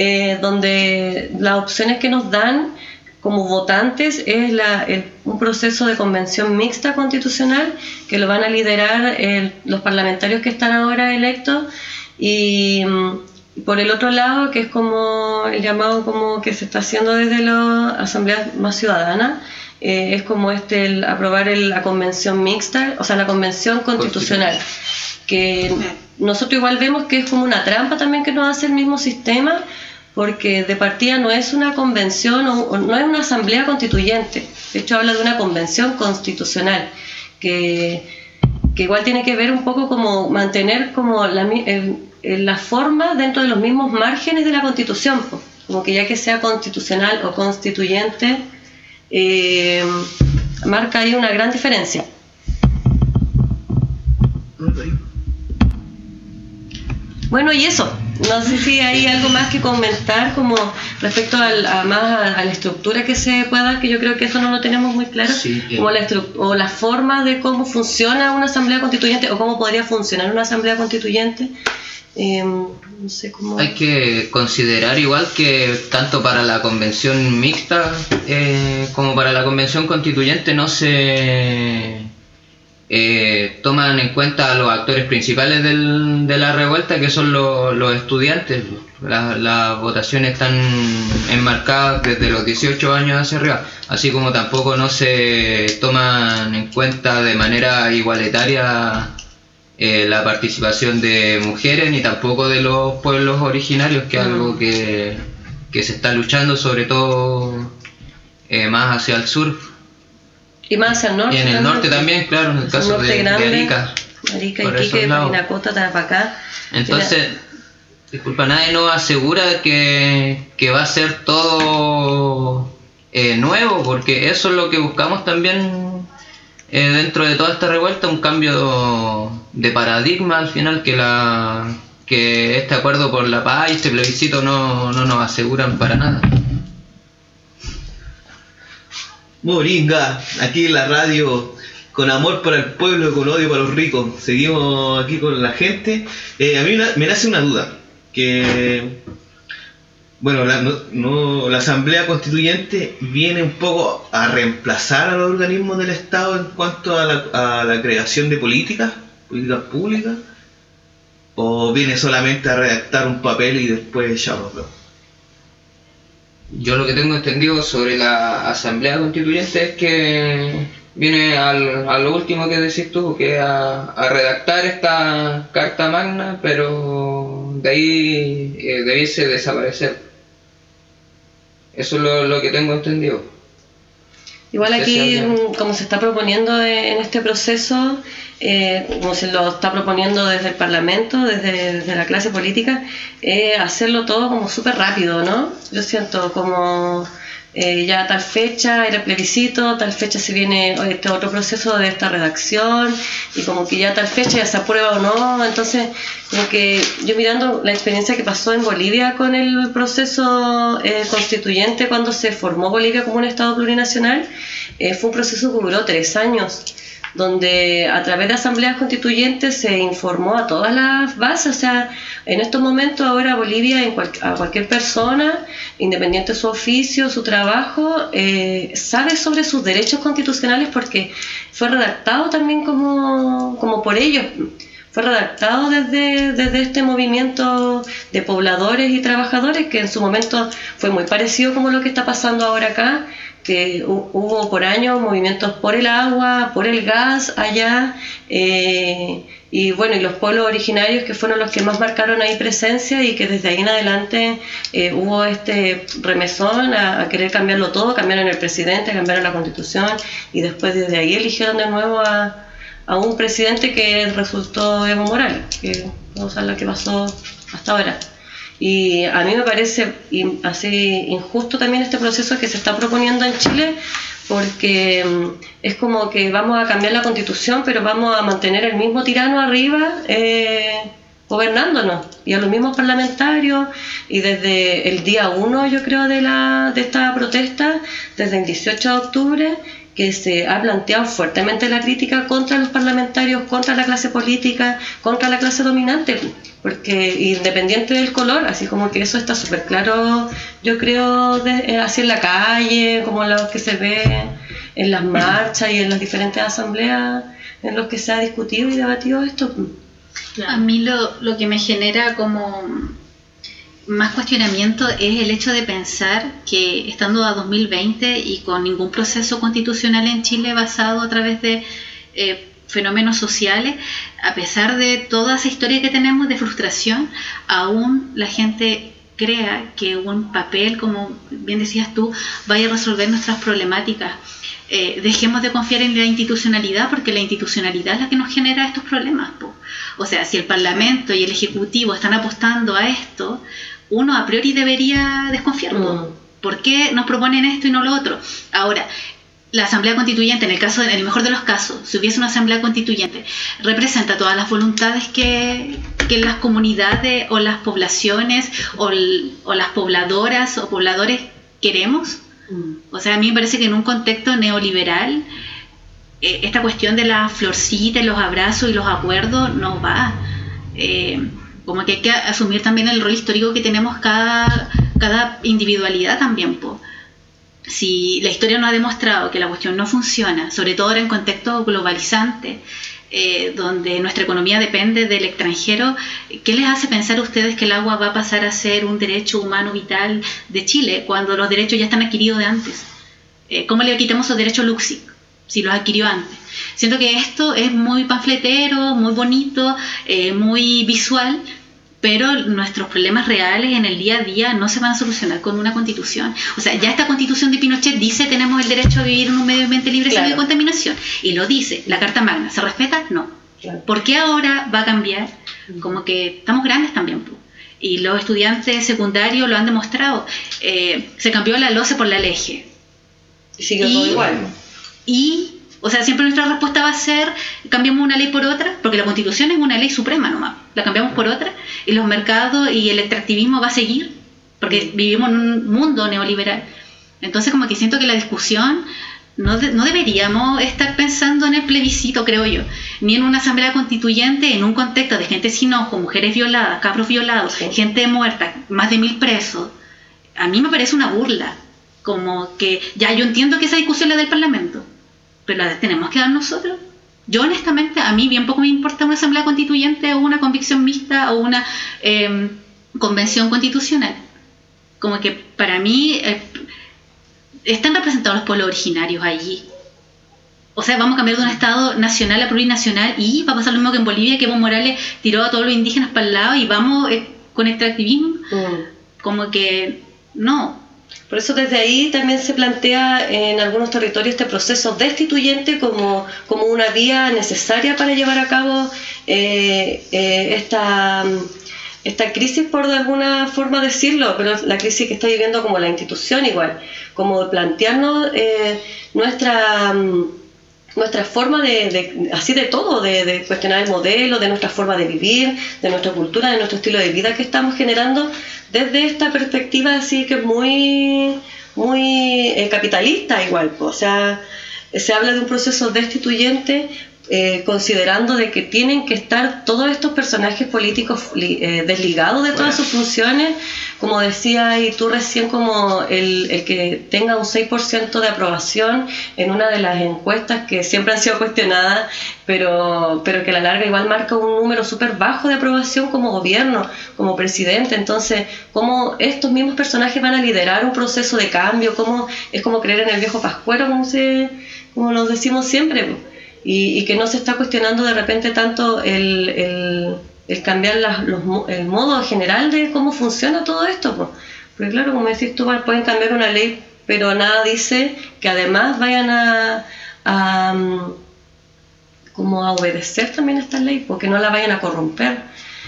donde las opciones que nos dan como votantes es un proceso de convención mixta constitucional que lo van a liderar los parlamentarios que están ahora electos, y por el otro lado, que es como el llamado como que se está haciendo desde las asambleas más ciudadanas, es como el aprobar la convención mixta, o sea, la convención constitucional, que nosotros igual vemos que es como una trampa también que nos hace el mismo sistema, porque de partida no es una convención o no es una asamblea constituyente, de hecho habla de una convención constitucional, que igual tiene que ver un poco como mantener como la forma dentro de los mismos márgenes de la Constitución, como que ya que sea constitucional o constituyente, marca ahí una gran diferencia. Bueno, y eso, no sé si hay algo más que comentar como respecto a la estructura que se pueda dar, que yo creo que eso no lo tenemos muy claro, sí, como la forma de cómo funciona una asamblea constituyente o cómo podría funcionar una asamblea constituyente. No sé cómo. Hay que considerar igual que tanto para la convención mixta como para la convención constituyente no se toman en cuenta a los actores principales de la revuelta, que son los estudiantes. Las votaciones están enmarcadas desde los 18 años hacia arriba, así como tampoco no se toman en cuenta de manera igualitaria la participación de mujeres ni tampoco de los pueblos originarios, que es algo que se está luchando sobre todo más hacia el sur y más hacia el norte, y en el norte también, claro, en el caso de Arica, Iquique, Parinacota, Tarapacá. Entonces, disculpa, nadie nos asegura que va a ser todo nuevo, porque eso es lo que buscamos también dentro de toda esta revuelta, un cambio de paradigma al final, que este acuerdo por la paz y este plebiscito no nos aseguran para nada. Moringa, aquí en la radio, con amor para el pueblo, con odio para los ricos. Seguimos aquí con la gente. A mí me nace una duda, que bueno, la Asamblea Constituyente viene un poco a reemplazar a los organismos del Estado en cuanto a la creación de políticas públicas, o viene solamente a redactar un papel y después echarlo. Yo lo que tengo entendido sobre la Asamblea Constituyente es que viene a lo último que decís tú, que es a redactar esta Carta Magna, pero de ahí debiese desaparecer. Eso es lo que tengo entendido. Igual aquí, como se está proponiendo en este proceso, como se lo está proponiendo desde el Parlamento, desde la clase política, hacerlo todo como súper rápido, ¿no? Yo siento como ya a tal fecha era el plebiscito, tal fecha se viene este otro proceso de esta redacción, y como que ya tal fecha ya se aprueba o no. Entonces, como que yo mirando la experiencia que pasó en Bolivia con el proceso constituyente cuando se formó Bolivia como un Estado plurinacional, fue un proceso que duró 3 años, donde a través de asambleas constituyentes se informó a todas las bases. O sea, en estos momentos ahora Bolivia, a cualquier persona, independiente de su oficio, su trabajo, sabe sobre sus derechos constitucionales porque fue redactado también como por ellos. Fue redactado desde este movimiento de pobladores y trabajadores, que en su momento fue muy parecido como lo que está pasando ahora acá, que hubo por años movimientos por el agua, por el gas allá, y bueno, y los pueblos originarios que fueron los que más marcaron ahí presencia, y que desde ahí en adelante hubo este remesón a querer cambiarlo todo. Cambiaron el presidente, cambiaron la constitución, y después desde ahí eligieron de nuevo a un presidente que resultó Evo Morales, que vamos a ver lo que pasó hasta ahora. Y a mí me parece así injusto también este proceso que se está proponiendo en Chile, porque es como que vamos a cambiar la constitución, pero vamos a mantener el mismo tirano arriba gobernándonos, y a los mismos parlamentarios. Y desde el día 1, yo creo, de esta protesta, desde el 18 de octubre, que se ha planteado fuertemente la crítica contra los parlamentarios, contra la clase política, contra la clase dominante, porque independiente del color, así como que eso está súper claro, yo creo, así en la calle, como lo que se ve en las marchas y en las diferentes asambleas en los que se ha discutido y debatido esto. A mí lo que me genera como más cuestionamiento es el hecho de pensar que estando a 2020 y con ningún proceso constitucional en Chile basado a través de fenómenos sociales, a pesar de toda esa historia que tenemos de frustración, aún la gente crea que un papel, como bien decías tú, vaya a resolver nuestras problemáticas. Dejemos de confiar en la institucionalidad, porque la institucionalidad es la que nos genera estos problemas, po. O sea, si el Parlamento y el Ejecutivo están apostando a esto, uno a priori debería desconfiar. ¿Por qué nos proponen esto y no lo otro? Ahora, la Asamblea Constituyente, en el mejor de los casos, si hubiese una Asamblea Constituyente, representa todas las voluntades que las comunidades o las poblaciones o las pobladoras o pobladores queremos. O sea, a mí me parece que en un contexto neoliberal esta cuestión de la florcita, los abrazos y los acuerdos no va. Como que hay que asumir también el rol histórico que tenemos cada individualidad también, po. Si la historia nos ha demostrado que la cuestión no funciona, sobre todo ahora en contexto globalizante, donde nuestra economía depende del extranjero, ¿qué les hace pensar a ustedes que el agua va a pasar a ser un derecho humano vital de Chile cuando los derechos ya están adquiridos de antes? ¿Cómo le quitamos esos derechos a Luxic si los adquirió antes? Siento que esto es muy panfletero, muy bonito, muy visual, pero nuestros problemas reales en el día a día no se van a solucionar con una constitución. O sea, ya esta constitución de Pinochet dice tenemos el derecho a vivir en un medio ambiente libre de contaminación, y lo dice la Carta Magna. ¿Se respeta? No. ¿Por qué ahora va a cambiar? Como que estamos grandes también, y los estudiantes secundarios lo han demostrado. Se cambió la LOCE por la LEGE. Sigue todo igual. O sea, siempre nuestra respuesta va a ser cambiamos una ley por otra, porque la Constitución es una ley suprema nomás, la cambiamos por otra, y los mercados y el extractivismo va a seguir, porque vivimos en un mundo neoliberal. Entonces como que siento que la discusión no deberíamos estar pensando en el plebiscito, creo yo, ni en una asamblea constituyente en un contexto de gente sin ojo, mujeres violadas, cabros violados, gente muerta, más de 1000 presos. A mí me parece una burla, como que ya yo entiendo que esa discusión es la del Parlamento, pero la tenemos que dar nosotros. Yo honestamente, a mí bien poco me importa una asamblea constituyente o una convicción mixta o una convención constitucional. Como que para mí están representados los pueblos originarios allí. O sea, vamos a cambiar de un estado nacional a plurinacional, y va a pasar lo mismo que en Bolivia, que Evo Morales tiró a todos los indígenas para el lado y vamos con extractivismo. Como que no. Por eso desde ahí también se plantea en algunos territorios este proceso destituyente como una vía necesaria para llevar a cabo esta esta crisis, por de alguna forma decirlo, pero la crisis que está viviendo como la institución igual, como plantearnos nuestra forma así de todo, de cuestionar el modelo, de nuestra forma de vivir, de nuestra cultura, de nuestro estilo de vida que estamos generando desde esta perspectiva así que es muy capitalista igual. O sea, se habla de un proceso destituyente, considerando de que tienen que estar todos estos personajes políticos desligados de todas sus funciones, como decía y tú recién, como el que tenga un 6% de aprobación en una de las encuestas que siempre han sido cuestionadas, pero que a la larga igual marca un número súper bajo de aprobación como gobierno, como presidente. Entonces, ¿cómo estos mismos personajes van a liderar un proceso de cambio? Es como creer en el viejo pascuero, como lo decimos siempre, y que no se está cuestionando de repente tanto el cambiar el modo general de cómo funciona todo esto. Porque claro, como decís tú, pueden cambiar una ley, pero nada dice que además vayan a obedecer también esta ley, porque no la vayan a corromper.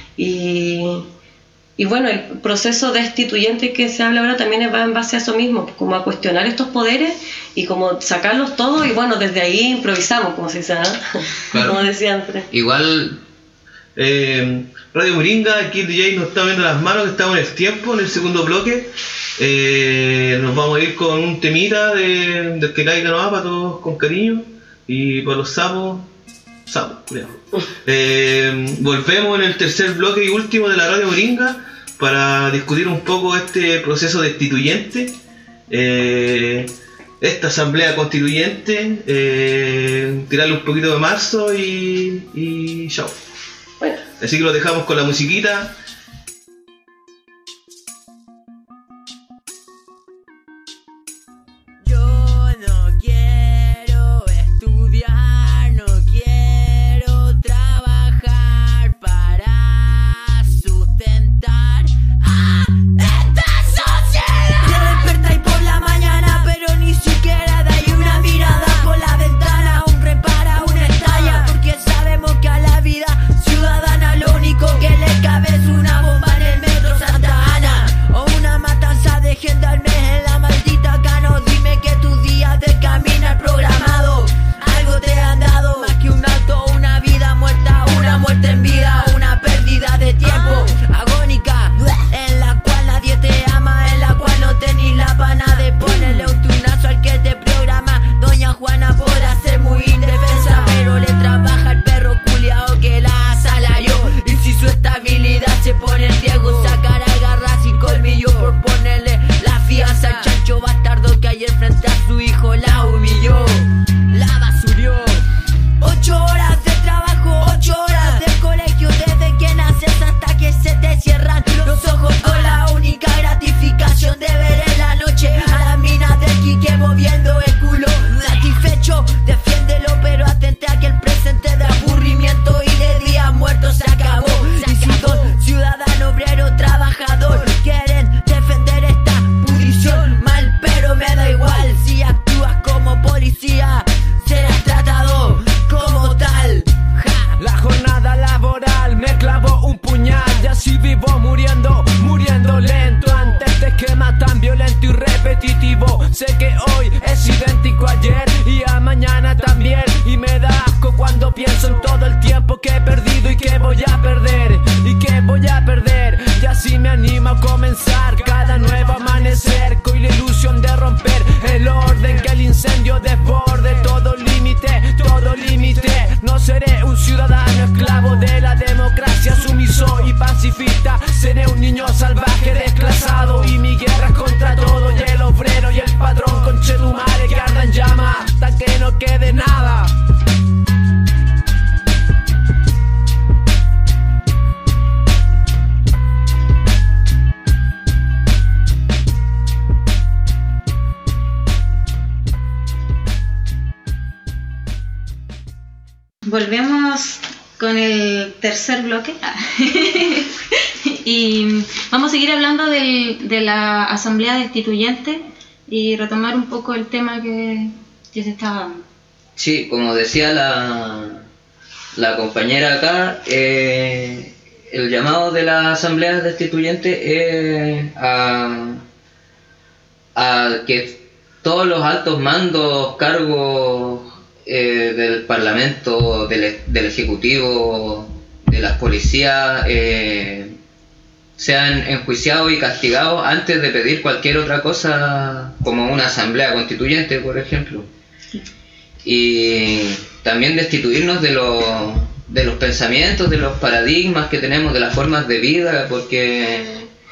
Y bueno, el proceso destituyente que se habla ahora también va en base a eso mismo, como a cuestionar estos poderes y como sacarlos todos, y bueno, desde ahí improvisamos, como se dice, ¿no? Claro. Como decía antes. Igual, Radio Moringa, aquí el DJ nos está viendo las manos, que estamos en el tiempo, en el segundo bloque. Nos vamos a ir con un temita del que caiga nomás, para todos con cariño, y para los sapos, cuidado. Volvemos en el tercer bloque y último de la Radio Moringa para discutir un poco este proceso destituyente, esta asamblea constituyente, tirarle un poquito de marzo y chao. Bueno. Así que lo dejamos con la musiquita. Volvemos con el tercer bloque y vamos a seguir hablando de la asamblea destituyente y retomar un poco el tema que se estaba dando. Sí, como decía la compañera acá, el llamado de las asambleas destituyentes es a que todos los altos mandos, cargos del Parlamento, del Ejecutivo, de las policías, sean enjuiciados y castigados antes de pedir cualquier otra cosa, como una asamblea constituyente, por ejemplo. Y también destituirnos de los pensamientos, de los paradigmas que tenemos, de las formas de vida, porque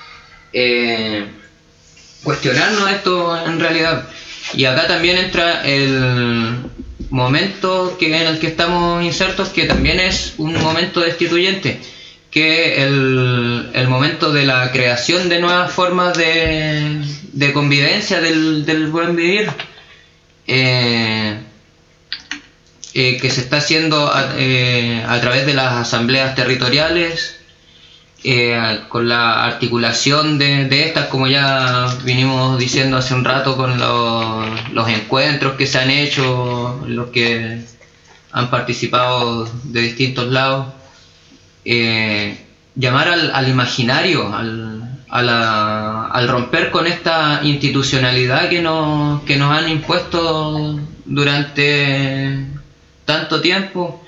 cuestionarnos esto en realidad. Y acá también entra el momento en el que estamos insertos, que también es un momento destituyente, que el momento de la creación de nuevas formas de convivencia, del buen vivir, que se está haciendo a través de las asambleas territoriales, con la articulación de estas, como ya vinimos diciendo hace un rato, con los encuentros que se han hecho, los que han participado de distintos lados. Llamar al imaginario, al romper con esta institucionalidad que nos han impuesto durante tanto tiempo,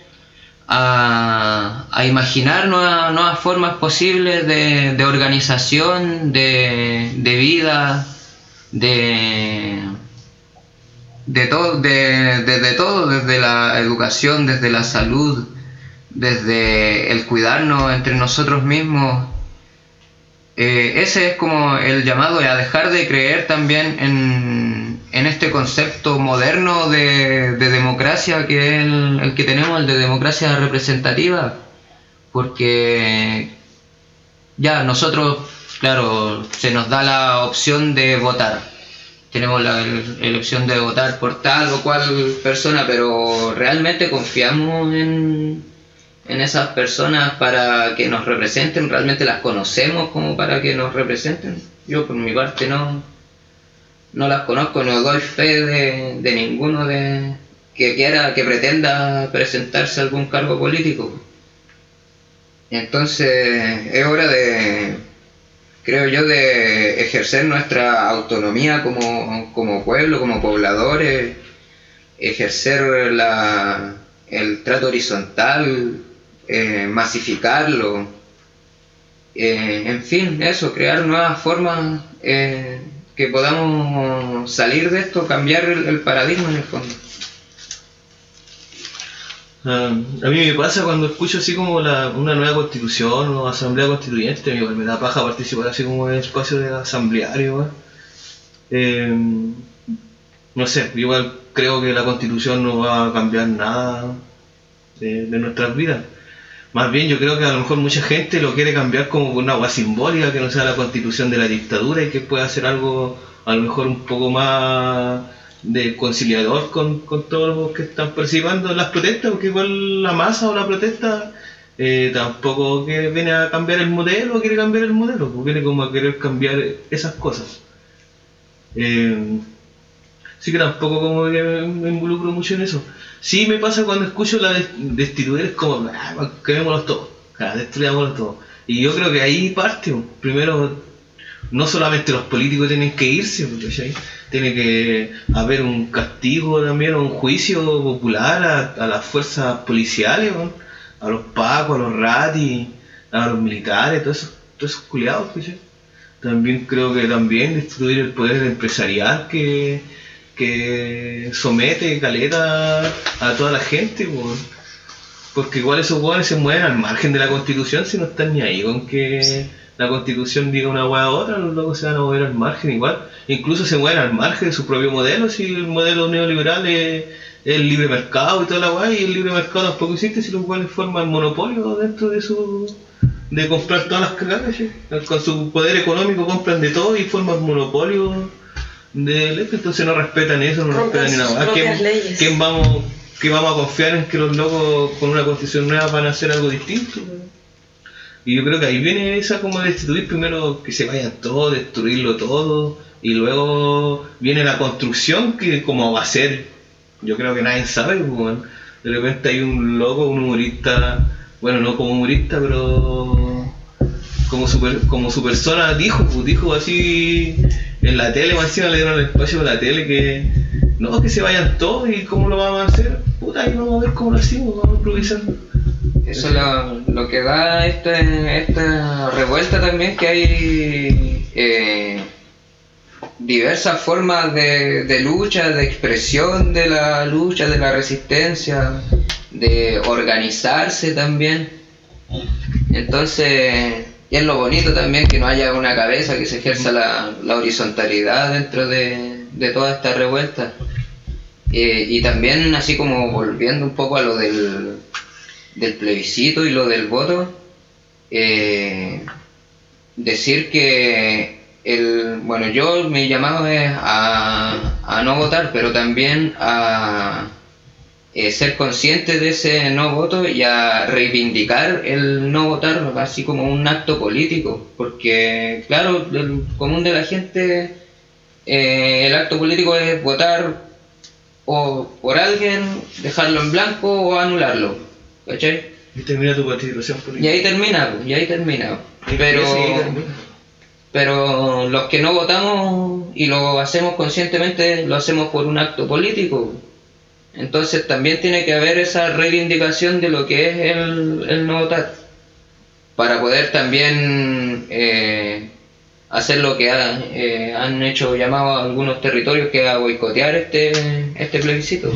a imaginar nuevas formas posibles de organización, de vida, de todo, desde todo, desde la educación, desde la salud, desde el cuidarnos entre nosotros mismos. Ese es como el llamado a dejar de creer también en este concepto moderno de democracia, que es el que tenemos, el de democracia representativa, porque ya nosotros, claro, se nos da la opción de votar, tenemos la opción de votar por tal o cual persona, pero realmente confiamos en esas personas para que nos representen, realmente las conocemos como para que nos representen. Yo por mi parte no las conozco, no doy fe de ninguno que pretenda presentarse a algún cargo político. Entonces es hora creo yo, de ejercer nuestra autonomía como pueblo, como pobladores, ejercer el trato horizontal, masificarlo, en fin, eso, crear nuevas formas que podamos salir de esto, cambiar el paradigma en el fondo. A mí me pasa cuando escucho así como una nueva constitución o asamblea constituyente, me da paja participar así como en el espacio de asambleario. No sé, igual creo que la constitución no va a cambiar nada de nuestras vidas. Más bien yo creo que a lo mejor mucha gente lo quiere cambiar como una agua simbólica, que no sea la constitución de la dictadura, y que pueda hacer algo a lo mejor un poco más de conciliador con todos los que están participando en las protestas, porque igual la masa o la protesta tampoco que viene a cambiar el modelo, quiere cambiar el modelo, porque viene como a querer cambiar esas cosas. Sí que tampoco como que me involucro mucho en eso. Sí me pasa cuando escucho la destituir, es como, quemémoslos todos, destruyámoslos todos. Y yo creo que ahí parte, primero, no solamente los políticos tienen que irse, ¿sí? Tiene que haber un castigo también, un juicio popular a las fuerzas policiales, ¿no? A los pacos, a los ratis, a los militares, todos esos culiados, ¿sí? También creo que también destruir el poder empresarial que somete caleta a toda la gente, porque igual esos hueones se mueven al margen de la constitución, si no están ni ahí con que la constitución diga una hueá a otra, los locos se van a mover al margen igual, incluso se mueven al margen de su propio modelo, si el modelo neoliberal es el libre mercado y toda la hueá, y el libre mercado tampoco existe si los hueones forman monopolio dentro de comprar todas las cagadas, ¿sí? Con su poder económico compran de todo y forman monopolio entonces no respetan eso, no respetan ni nada. ¿Qué vamos a confiar en que los locos con una constitución nueva van a hacer algo distinto? Y yo creo que ahí viene esa como de destituir, primero que se vayan todos, destruirlo todo, y luego viene la construcción, que como va a ser, yo creo que nadie sabe, de repente hay un loco, un humorista, bueno, no como humorista, pero como su persona dijo así en la tele, más encima le dieron el espacio a la tele que no, que se vayan todos y cómo lo vamos a hacer, puta, ahí vamos a ver cómo lo hacemos, vamos a improvisar. Eso es lo que da esta revuelta también, que hay diversas formas de lucha, de expresión de la lucha, de la resistencia, de organizarse también. Entonces, y es lo bonito también que no haya una cabeza, que se ejerza la horizontalidad dentro de toda esta revuelta. Y también, así como volviendo un poco a lo del plebiscito y lo del voto, decir que yo mi llamado es a no votar, pero también a ser consciente de ese no voto y a reivindicar el no votar así como un acto político, porque claro, el común de la gente, el acto político es votar o por alguien, dejarlo en blanco o anularlo, ¿cachai? Y termina tu participación política. Y ahí termina. Pero los que no votamos y lo hacemos conscientemente, lo hacemos por un acto político. Entonces también tiene que haber esa reivindicación de lo que es el no votar, para poder también hacer lo que han hecho llamado a algunos territorios, que es a boicotear este plebiscito.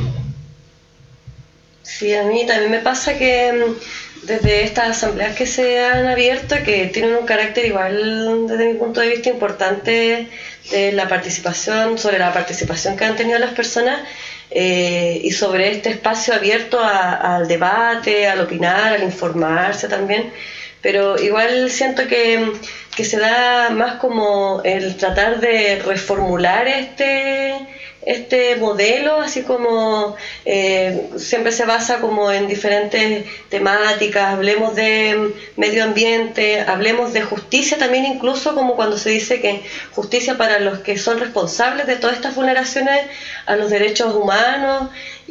Sí, a mí también me pasa que desde estas asambleas que se han abierto, que tienen un carácter igual desde mi punto de vista importante de la participación, sobre la participación que han tenido las personas, y sobre este espacio abierto al debate, al opinar, al informarse también, pero igual siento que se da más como el tratar de reformular este modelo, así como siempre se basa como en diferentes temáticas, hablemos de medio ambiente, hablemos de justicia también, incluso como cuando se dice que justicia para los que son responsables de todas estas vulneraciones a los derechos humanos,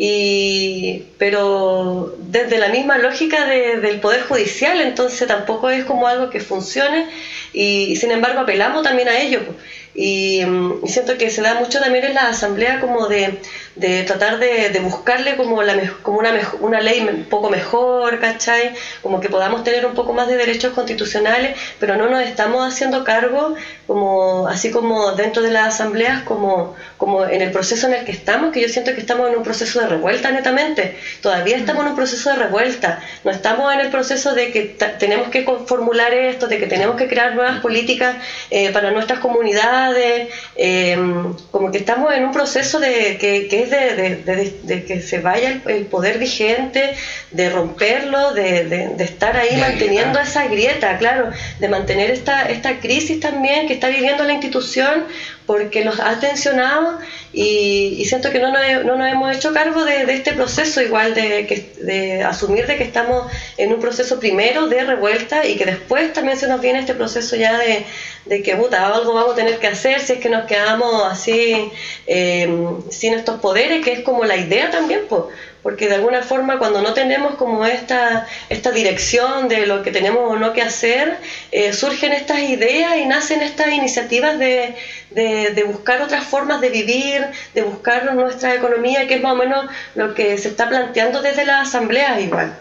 pero desde la misma lógica del Poder Judicial, entonces tampoco es como algo que funcione, y sin embargo apelamos también a ello. Y siento que se da mucho también en la asamblea como de tratar de buscarle como una ley un poco mejor, ¿cachai? Como que podamos tener un poco más de derechos constitucionales, pero no nos estamos haciendo cargo, como así como dentro de las asambleas, como en el proceso en el que estamos, que yo siento que estamos en un proceso de revuelta netamente. Todavía estamos en un proceso de revuelta, no estamos en el proceso de que tenemos que formular esto, de que tenemos que crear nuevas políticas para nuestras comunidades, como que estamos en un proceso de que es de que se vaya el poder vigente, de romperlo, de estar ahí manteniendo esa grieta, claro, de mantener esta crisis también que está viviendo la institución, porque nos ha tensionado, y siento que no nos hemos hecho cargo de este proceso, igual de asumir de que estamos en un proceso primero de revuelta, y que después también se nos viene este proceso ya de que algo vamos a tener que hacer si es que nos quedamos así sin estos poderes, que es como la idea también, porque de alguna forma cuando no tenemos como esta dirección de lo que tenemos o no que hacer, surgen estas ideas y nacen estas iniciativas de buscar otras formas de vivir, de buscar nuestra economía, que es más o menos lo que se está planteando desde las asambleas igual.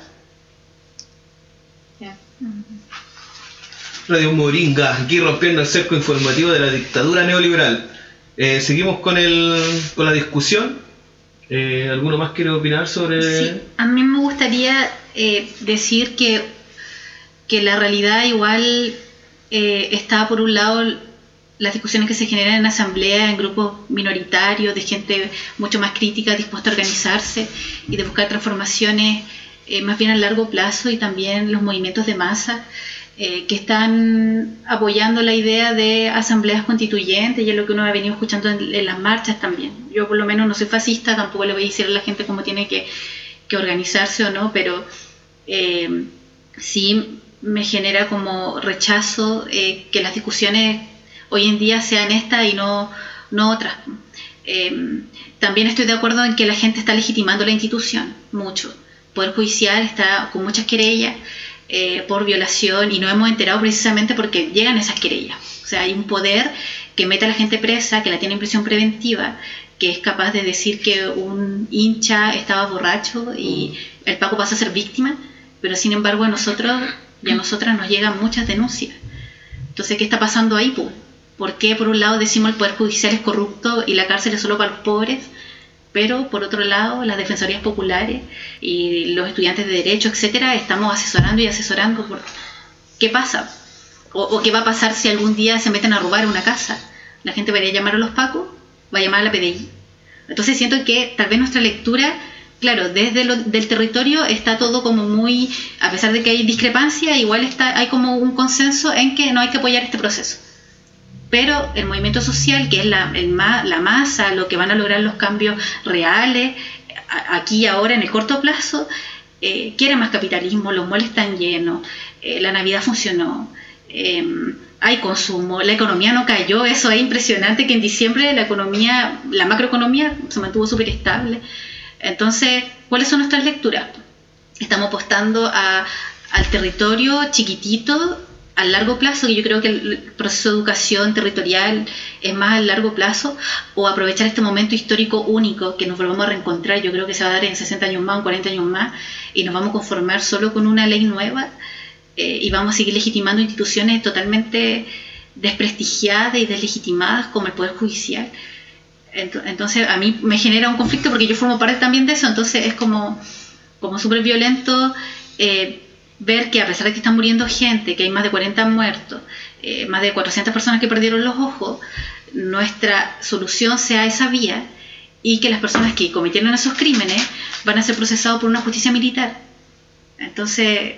Radio Moringa, aquí rompiendo el cerco informativo de la dictadura neoliberal. Seguimos con la discusión. ¿Alguno más quiere opinar sobre...? Sí, a mí me gustaría decir que la realidad igual está por un lado las discusiones que se generan en asamblea, en grupos minoritarios, de gente mucho más crítica, dispuesta a organizarse y de buscar transformaciones más bien a largo plazo, y también los movimientos de masa que están apoyando la idea de asambleas constituyentes, y es lo que uno ha venido escuchando en las marchas también. Yo por lo menos no soy fascista, tampoco le voy a decir a la gente cómo tiene que organizarse o no, pero sí me genera como rechazo que las discusiones hoy en día sean estas y no otras. También estoy de acuerdo en que la gente está legitimando la institución mucho. El Poder Judicial está con muchas querellas, por violación, y nos hemos enterado precisamente porque llegan esas querellas. O sea, hay un poder que mete a la gente presa, que la tiene en prisión preventiva, que es capaz de decir que un hincha estaba borracho y el Paco pasa a ser víctima, pero sin embargo a nosotros y a nosotras nos llegan muchas denuncias. Entonces, ¿qué está pasando ahí? ¿Por qué por un lado decimos el Poder Judicial es corrupto y la cárcel es solo para los pobres? Pero por otro lado, las defensorías populares y los estudiantes de Derecho, etcétera, estamos asesorando por qué pasa o qué va a pasar si algún día se meten a robar una casa. La gente va a llamar a los Pacos, va a llamar a la PDI. Entonces siento que tal vez nuestra lectura, claro, desde del territorio está todo como muy, a pesar de que hay discrepancia, igual hay como un consenso en que no hay que apoyar este proceso. Pero el movimiento social, que es la masa, lo que van a lograr los cambios reales, aquí y ahora en el corto plazo, quiere más capitalismo, los malls están llenos, la Navidad funcionó, hay consumo, la economía no cayó, eso es impresionante, que en diciembre la macroeconomía se mantuvo súper estable. Entonces, ¿cuáles son nuestras lecturas? Estamos apostando al territorio chiquitito, a largo plazo, que yo creo que el proceso de educación territorial es más a largo plazo, o aprovechar este momento histórico único que nos volvamos a reencontrar. Yo creo que se va a dar en 60 años más o 40 años más, y nos vamos a conformar solo con una ley nueva, y vamos a seguir legitimando instituciones totalmente desprestigiadas y deslegitimadas como el Poder Judicial. Entonces a mí me genera un conflicto porque yo formo parte también de eso. Entonces es como súper violento ver que a pesar de que están muriendo gente, que hay más de 40 muertos, más de 400 personas que perdieron los ojos, nuestra solución sea esa vía, y que las personas que cometieron esos crímenes van a ser procesados por una justicia militar. Entonces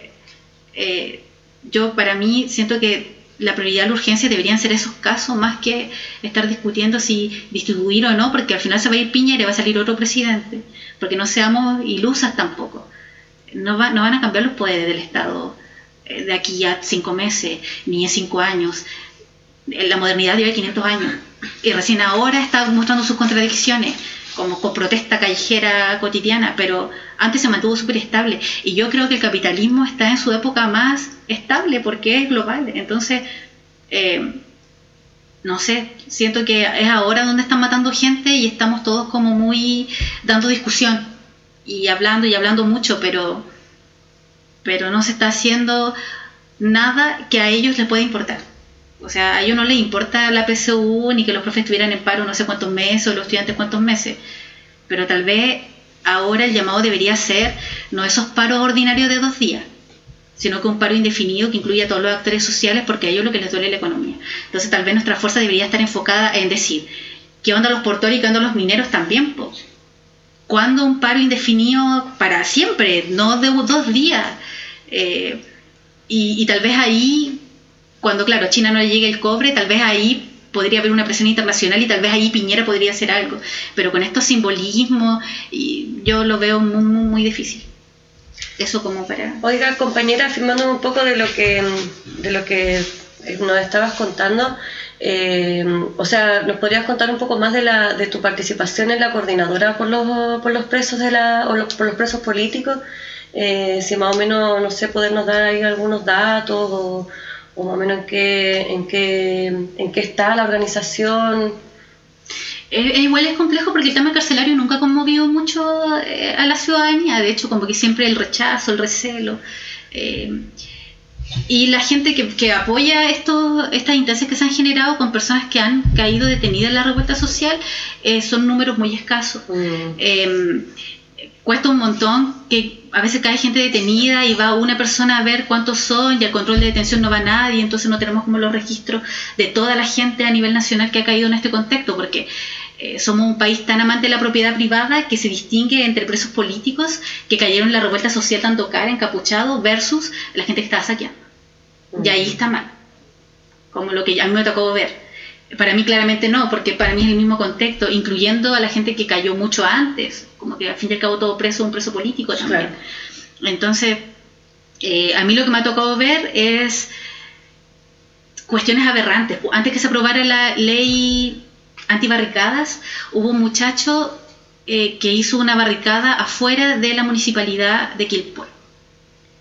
yo para mí siento que la prioridad, la urgencia deberían ser esos casos, más que estar discutiendo si distribuir o no, porque al final se va a ir Piñera y va a salir otro presidente, porque no seamos ilusas tampoco. No van a cambiar los poderes del Estado de aquí a 5 meses, ni en 5 años. La modernidad lleva 500 años y recién ahora está mostrando sus contradicciones, como con protesta callejera cotidiana, pero antes se mantuvo súper estable. Y yo creo que el capitalismo está en su época más estable porque es global. Entonces, no sé, siento que es ahora donde están matando gente y estamos todos como muy dando discusión y hablando mucho, pero no se está haciendo nada que a ellos les pueda importar. O sea, a ellos no les importa la PSU ni que los profes estuvieran en paro no sé cuántos meses o los estudiantes cuántos meses, pero tal vez ahora el llamado debería ser no esos paros ordinarios de 2 días, sino que un paro indefinido que incluya a todos los actores sociales, porque a ellos lo que les duele es la economía. Entonces tal vez nuestra fuerza debería estar enfocada en decir, ¿qué onda los portores y qué onda los mineros también? Pues, ¿cuándo un paro indefinido para siempre? No de 2 días. Y tal vez ahí, cuando claro, a China no le llegue el cobre, tal vez ahí podría haber una presión internacional y tal vez ahí Piñera podría hacer algo. Pero con estos simbolismos yo lo veo muy, muy, muy difícil. Eso como para... Oiga, compañera, afirmando un poco de lo que nos estabas contando, o sea, ¿nos podrías contar un poco más de tu participación en la coordinadora por los presos por los presos políticos? Si más o menos, no sé, podernos dar ahí algunos datos o más o menos en qué está la organización. Igual es complejo porque el tema carcelario nunca ha conmovido mucho a la ciudadanía. De hecho, como que siempre el rechazo, el recelo, y la gente que apoya estas instancias que se han generado con personas que han caído detenidas en la revuelta social, son números muy escasos. Cuesta un montón, que a veces cae gente detenida y va una persona a ver cuántos son y al control de detención no va nadie, entonces no tenemos como los registros de toda la gente a nivel nacional que ha caído en este contexto, porque somos un país tan amante de la propiedad privada que se distingue entre presos políticos que cayeron en la revuelta social dando cara, encapuchados, versus la gente que estaba saqueando. Y ahí está mal, como lo que a mí me tocó ver. Para mí claramente no, porque para mí es el mismo contexto, incluyendo a la gente que cayó mucho antes, como que al fin y al cabo todo preso, un preso político también. Claro. Entonces, a mí lo que me ha tocado ver es cuestiones aberrantes. Antes que se aprobara la ley antibarricadas, hubo un muchacho que hizo una barricada afuera de la municipalidad de Quilpué.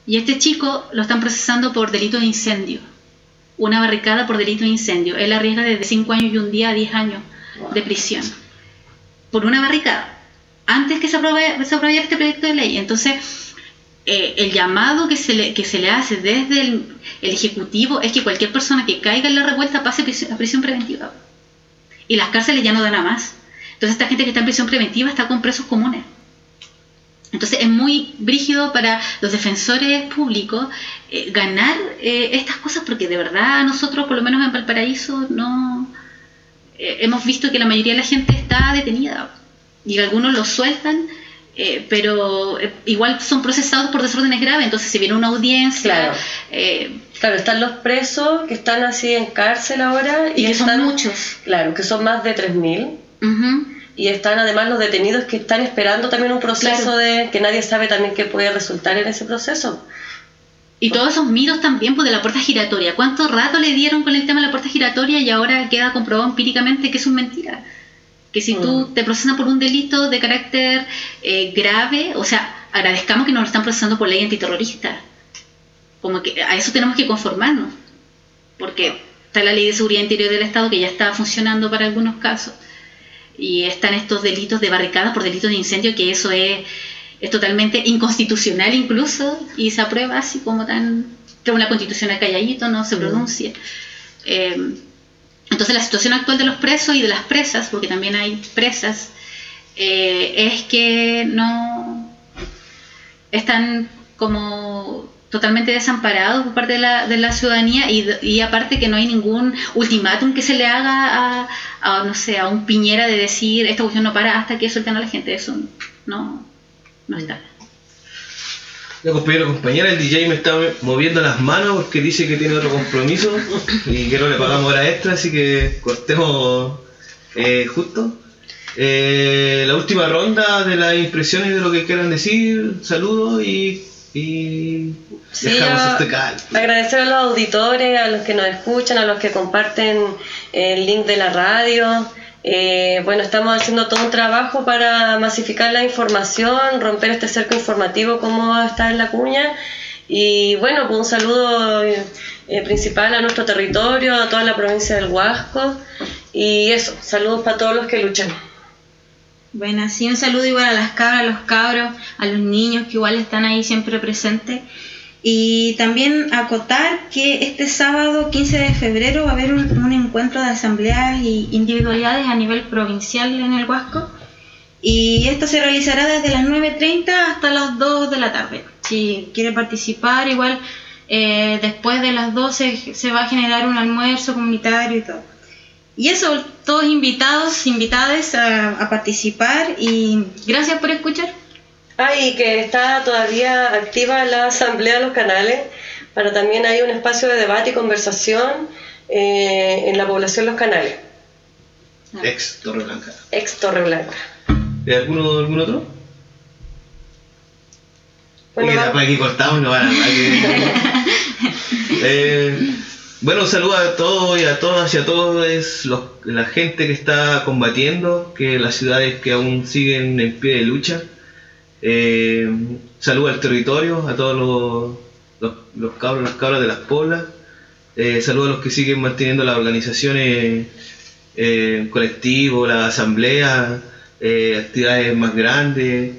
Y este chico lo están procesando por delito de incendio. Una barricada por delito de incendio. Él arriesga desde 5 años y un día a 10 años de prisión. Por una barricada. Antes que se aprobara este proyecto de ley. Entonces, el llamado que se le hace desde el Ejecutivo es que cualquier persona que caiga en la revuelta pase a prisión preventiva. Y las cárceles ya no dan a más. Entonces esta gente que está en prisión preventiva está con presos comunes. Entonces es muy brígido para los defensores públicos ganar estas cosas, porque de verdad nosotros, por lo menos en Valparaíso, no hemos visto que la mayoría de la gente está detenida y algunos los sueltan, pero igual son procesados por desórdenes graves. Entonces si viene una audiencia... Claro, están los presos que están así en cárcel ahora y que son muchos. Claro, que son más de 3.000. Y están además los detenidos que están esperando también un proceso de que nadie sabe también qué puede resultar en ese proceso. Y todos esos mitos también pues, de la puerta giratoria. ¿Cuánto rato le dieron con el tema de la puerta giratoria y ahora queda comprobado empíricamente que eso es mentira? Que si tú te procesan por un delito de carácter grave, o sea, agradezcamos que nos lo están procesando por ley antiterrorista. Como que a eso tenemos que conformarnos. Porque está la ley de seguridad interior del Estado que ya está funcionando para algunos casos. Y están estos delitos de barricadas por delitos de incendio, que eso es totalmente inconstitucional incluso, y se aprueba así como tan... que una constitucional calladito, no se pronuncia. Entonces la situación actual de los presos y de las presas, porque también hay presas, es que no... están como totalmente desamparados por parte de la ciudadanía y aparte que no hay ningún ultimátum que se le haga a no sé, a un Piñera de decir esta cuestión no para hasta que suelten a la gente. Eso no está. La compañera, el DJ me está moviendo las manos porque dice que tiene otro compromiso y que no le pagamos hora extra, así que cortemos justo. La última ronda de las impresiones de lo que quieran decir, saludos y dejamos este caldo. Agradecer a los auditores, a los que nos escuchan, a los que comparten el link de la radio. Bueno, estamos haciendo todo un trabajo para masificar la información, romper este cerco informativo como está en la cuña. Y bueno, pues un saludo principal a nuestro territorio, a toda la provincia del Huasco. Y eso, saludos para todos los que luchan. Bueno, sí, un saludo igual a las cabras, a los cabros, a los niños que igual están ahí siempre presentes. Y también acotar que este sábado 15 de febrero va a haber un encuentro de asambleas y individualidades a nivel provincial en el Huasco. Y esto se realizará desde las 9:30 hasta las 2 de la tarde. Si quiere participar, igual después de las 12 se va a generar un almuerzo comunitario y todo. Y eso, todos invitadas a participar y gracias por escuchar. Y que está todavía activa la Asamblea de los Canales, para también hay un espacio de debate y conversación en la población Los Canales. Ex Torre Blanca. Ex Torre Blanca. ¿Algún otro? Bueno, aquí cortamos, no van a hablar. Bueno, un saludo a todos y a todas y a todos la gente que está combatiendo, que las ciudades que aún siguen en pie de lucha. Saludo al territorio, a todos los cabros de las poblas. Saludo a los que siguen manteniendo las organizaciones colectivos, las asambleas, actividades más grandes.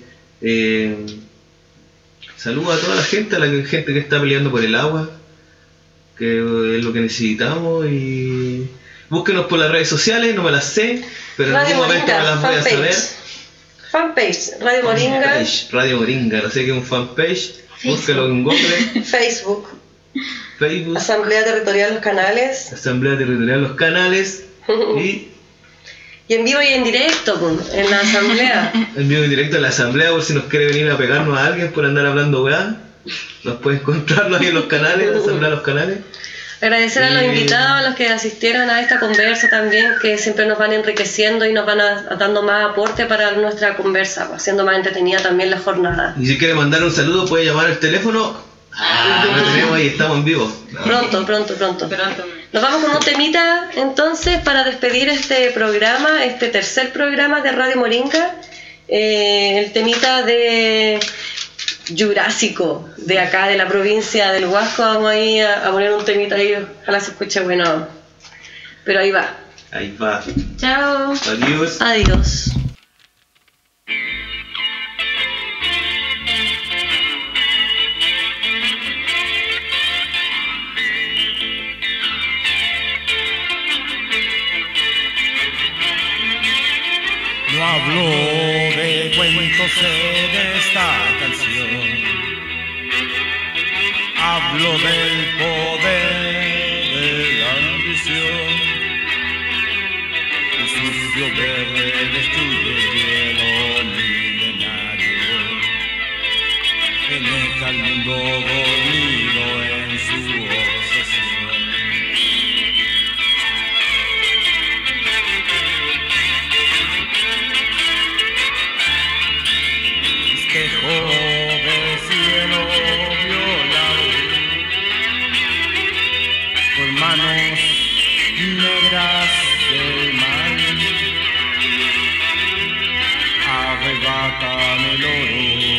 Saludo a toda la gente, gente que está peleando por el agua, que es lo que necesitamos. Y búsquenos por las redes sociales, no me las sé, pero en algún momento me las voy a saber. Fanpage, Radio Moringa. Radio Moringa, no sé qué es un fanpage. Búsquelo en Google. Facebook. Asamblea Territorial Los Canales. Asamblea Territorial Los Canales. Y en vivo y en directo, en la asamblea. En vivo y en directo en la asamblea, por si nos quiere venir a pegarnos a alguien por andar hablando weá. Nos puede encontrarnos ahí en los canales, en la asamblea de los canales. Agradecer a los invitados, a los que asistieron a esta conversa también, que siempre nos van enriqueciendo y nos van dando más aporte para nuestra conversa, haciendo más entretenida también la jornada. Y si quiere mandar un saludo, puede llamar al teléfono. Lo tenemos ahí, estamos en vivo. Pronto. Nos vamos con un temita entonces para despedir este programa, este tercer programa de Radio Moringa. El temita de jurásico de acá, de la provincia del Huasco. Vamos ahí a poner un temita ahí, ojalá se escuche bueno. Pero ahí va. Ahí va. Chao. Adiós. Adiós. No hablo de cuentos en esta canción, hablo del poder de la ambición. El sucio verde destruye el hielo milenario, deja al mundo dormido en su obsesión. Espejo del cielo violado por manos negras del mal, arrebatan el oro